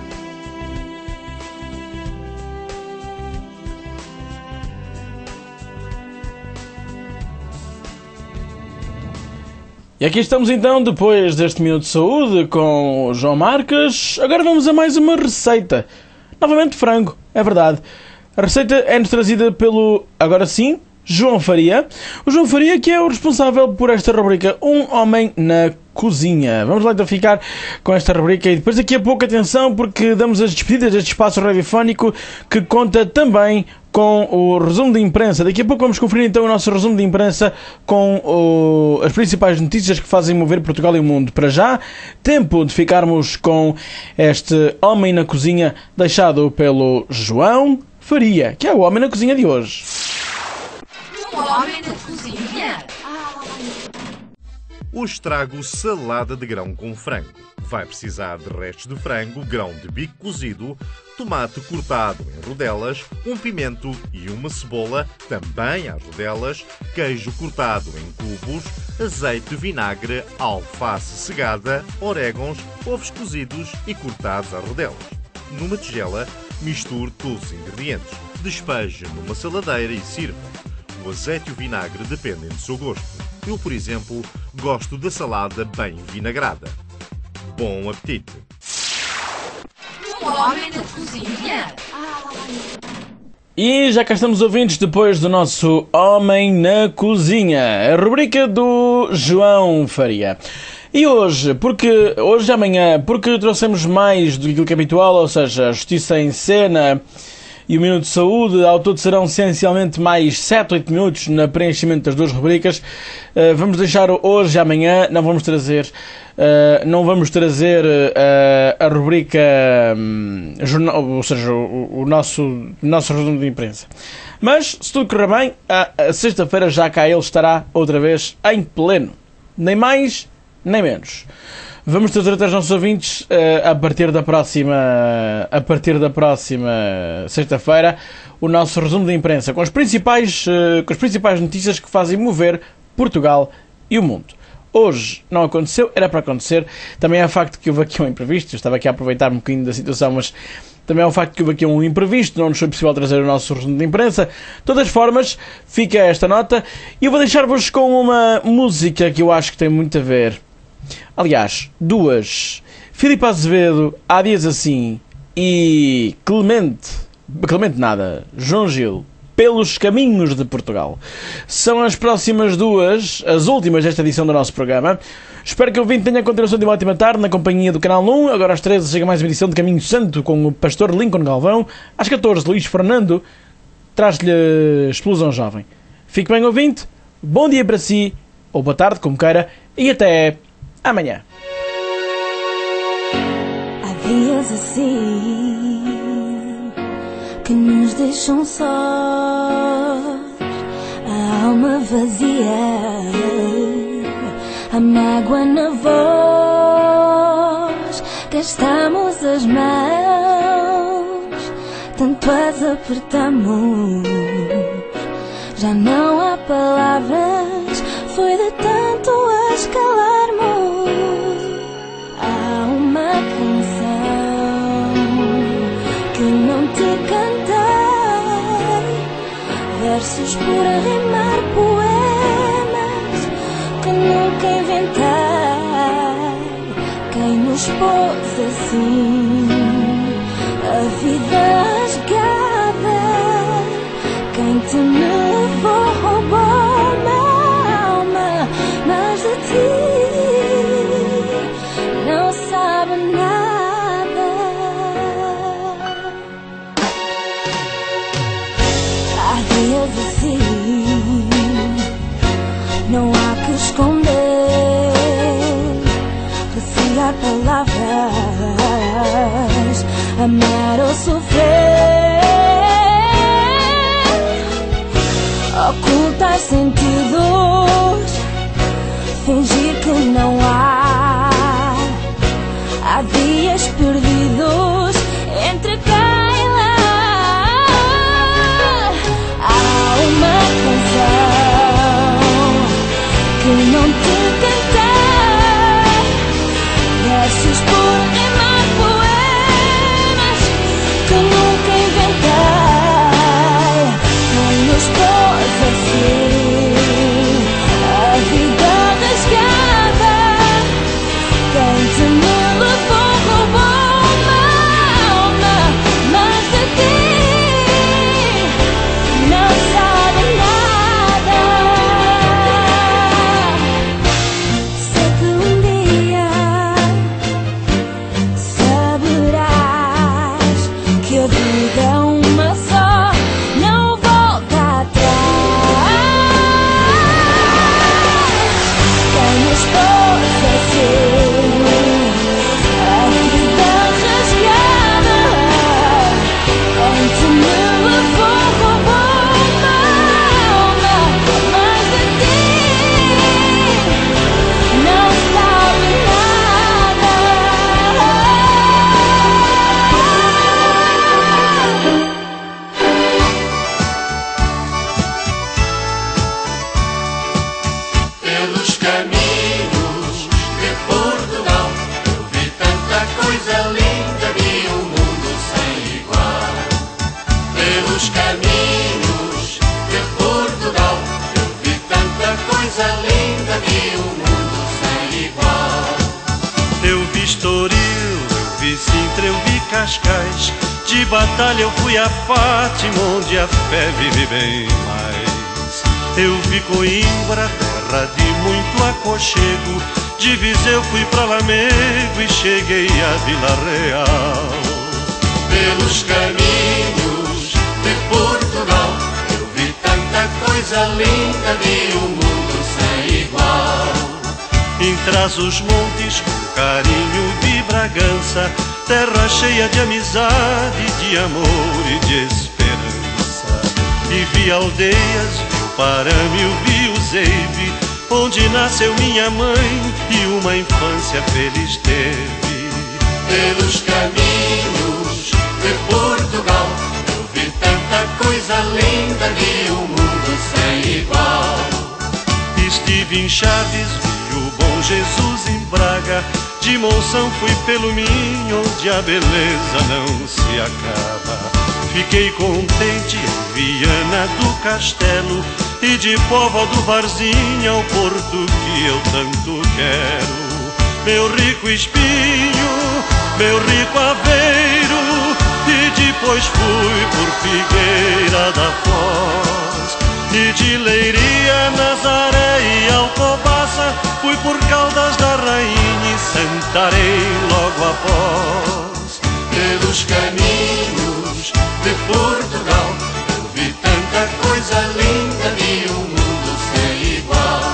E aqui estamos então, depois deste Minuto de Saúde com o João Marques. Agora vamos a mais uma receita. Novamente frango, é verdade. A receita é-nos trazida pelo, agora sim, João Faria. O João Faria que é o responsável por esta rubrica Um Homem na Cozinha. Vamos lá então ficar com esta rubrica e depois daqui a pouco, atenção, porque damos as despedidas deste espaço radiofónico que conta também com o resumo de imprensa. Daqui a pouco vamos conferir então o nosso resumo de imprensa com o, as principais notícias que fazem mover Portugal e o mundo. Para já, tempo de ficarmos com este Homem na Cozinha deixado pelo João Faria, que é o Homem na Cozinha de hoje. Um Homem na Cozinha. Hoje trago salada de grão com frango. Vai precisar de restos de frango, grão de bico cozido, tomate cortado em rodelas, um pimento e uma cebola, também às rodelas, queijo cortado em cubos, azeite, vinagre, alface segada, orégãos, ovos cozidos e cortados às rodelas. Numa tigela, misture todos os ingredientes. Despeje numa saladeira e sirva. O azeite e o vinagre dependem do seu gosto. Eu, por exemplo, gosto da salada bem vinagrada. Bom apetite! Um Homem na Cozinha. E já cá estamos, ouvintes, depois do nosso Homem na Cozinha, a rubrica do João Faria. E hoje, porque hoje e amanhã, porque trouxemos mais do que é habitual, ou seja, a Justiça em Cena e o Minuto de Saúde, ao todo serão essencialmente mais sete, oito minutos no preenchimento das duas rubricas. Uh, vamos deixar hoje e amanhã, não vamos trazer, uh, não vamos trazer uh, a rubrica, um, jornal, ou seja, o, o nosso, nosso resumo de imprensa. Mas, se tudo correr bem, a, a sexta-feira já cá ele estará outra vez em pleno. Nem mais, nem menos. Vamos trazer até os nossos ouvintes uh, a partir da próxima a partir da próxima sexta-feira o nosso resumo de imprensa com as principais uh, com as principais notícias que fazem mover Portugal e o mundo. Hoje não aconteceu, era para acontecer. Também é o facto que houve aqui um imprevisto. Eu estava aqui a aproveitar um bocadinho da situação, mas também é o facto que houve aqui um imprevisto, não nos foi possível trazer o nosso resumo de imprensa. De todas as formas, fica esta nota e eu vou deixar-vos com uma música que eu acho que tem muito a ver. Aliás, duas. Filipe Azevedo, Há Dias Assim, e Clemente, Clemente nada, João Gil, Pelos Caminhos de Portugal. São as próximas duas, as últimas desta edição do nosso programa. Espero que o ouvinte tenha a continuação de uma ótima tarde na companhia do Canal um. Agora às treze chega mais uma edição de Caminho Santo com o pastor Lincoln Galvão. Às catorze, Luís Fernando traz-lhe Explosão Jovem. Fique bem, ouvinte. Bom dia para si, ou boa tarde, como queira, e até amanhã. Há dias assim que nos deixam sós, a alma vazia, a mágoa na voz, gastamos as mãos, tanto as apertamos, já não há palavras, foi de tanto as calarmos. Há uma canção que não te cantei, versos por rimar, poemas que nunca inventei. Quem nos pôs assim, a vida rasgada, quem te me levou, roubou-me a alma, mas de ti não sabe nada. Há dias assim, não há que esconder, reciar palavras, amar ou sofrer, ocultar sentidos, fingir que não há. Há dias perdidos entre cá e lá. Há uma canção que não te cantei, versos por rimar, poemas que nunca Estoril eu vi Sintra, eu vi Cascais, de batalha eu fui a Fátima, onde a fé vive bem mais. Eu vi Coimbra, terra de muito aconchego, de Viseu fui pra Lamego e cheguei a Vila Real. Pelos caminhos de Portugal eu vi tanta coisa linda de um mundo sem igual. Em Trás-os-Montes com carinho vi Bragança, terra cheia de amizade, de amor e de esperança. E vi aldeias, vi o Parâmio, vi o Zeive, onde nasceu minha mãe e uma infância feliz teve. Pelos caminhos de Portugal eu vi tanta coisa linda de um mundo sem igual. Estive em Chaves, vi o Bom Jesus em Braga, de Monção fui pelo Minho, onde a beleza não se acaba. Fiquei contente em Viana do Castelo e de Póvoa do Varzim ao Porto que eu tanto quero. Meu rico Espinho, meu rico Aveiro, e depois fui por Figueira da Foz, e de Leiria, Nazaré e Alcobaça fui por Caldas da Rainha e Santarém logo após. Pelos caminhos de Portugal eu vi tanta coisa linda de um mundo sem igual.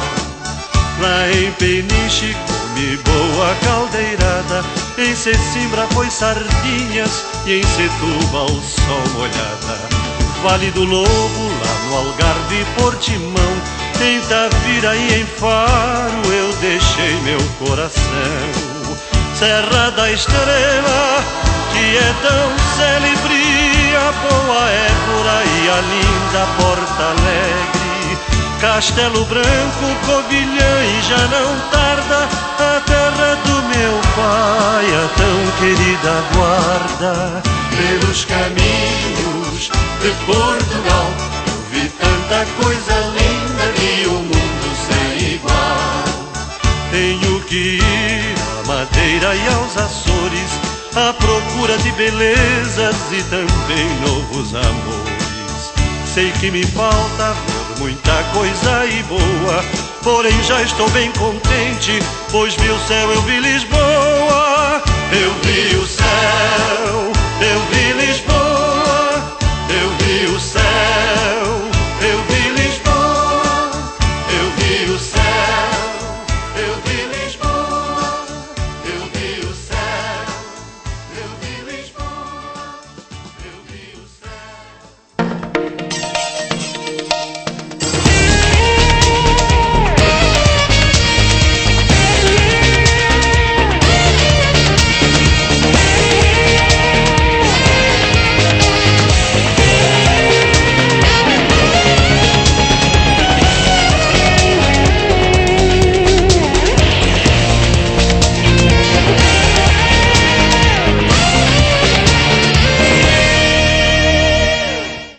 Lá em Peniche comi boa caldeirada, em Sesimbra foi sardinhas e em Setúbal sol molhada. Vale do Lobo, lá no Algarve, Portimão, em Tavira e em Faro eu deixei meu coração. Serra da Estrela, que é tão célebre, a boa Évora e a linda Porto Alegre, Castelo Branco, Covilhã e já não tarda a terra do meu pai, a tão querida Guarda. Pelos caminhos de Portugal eu vi tanta coisa linda de um mundo sem igual. Tenho que ir à Madeira e aos Açores à procura de belezas e também novos amores. Sei que me falta ver muita coisa e boa, porém já estou bem contente, pois vi o céu, eu vi Lisboa. Eu vi o céu,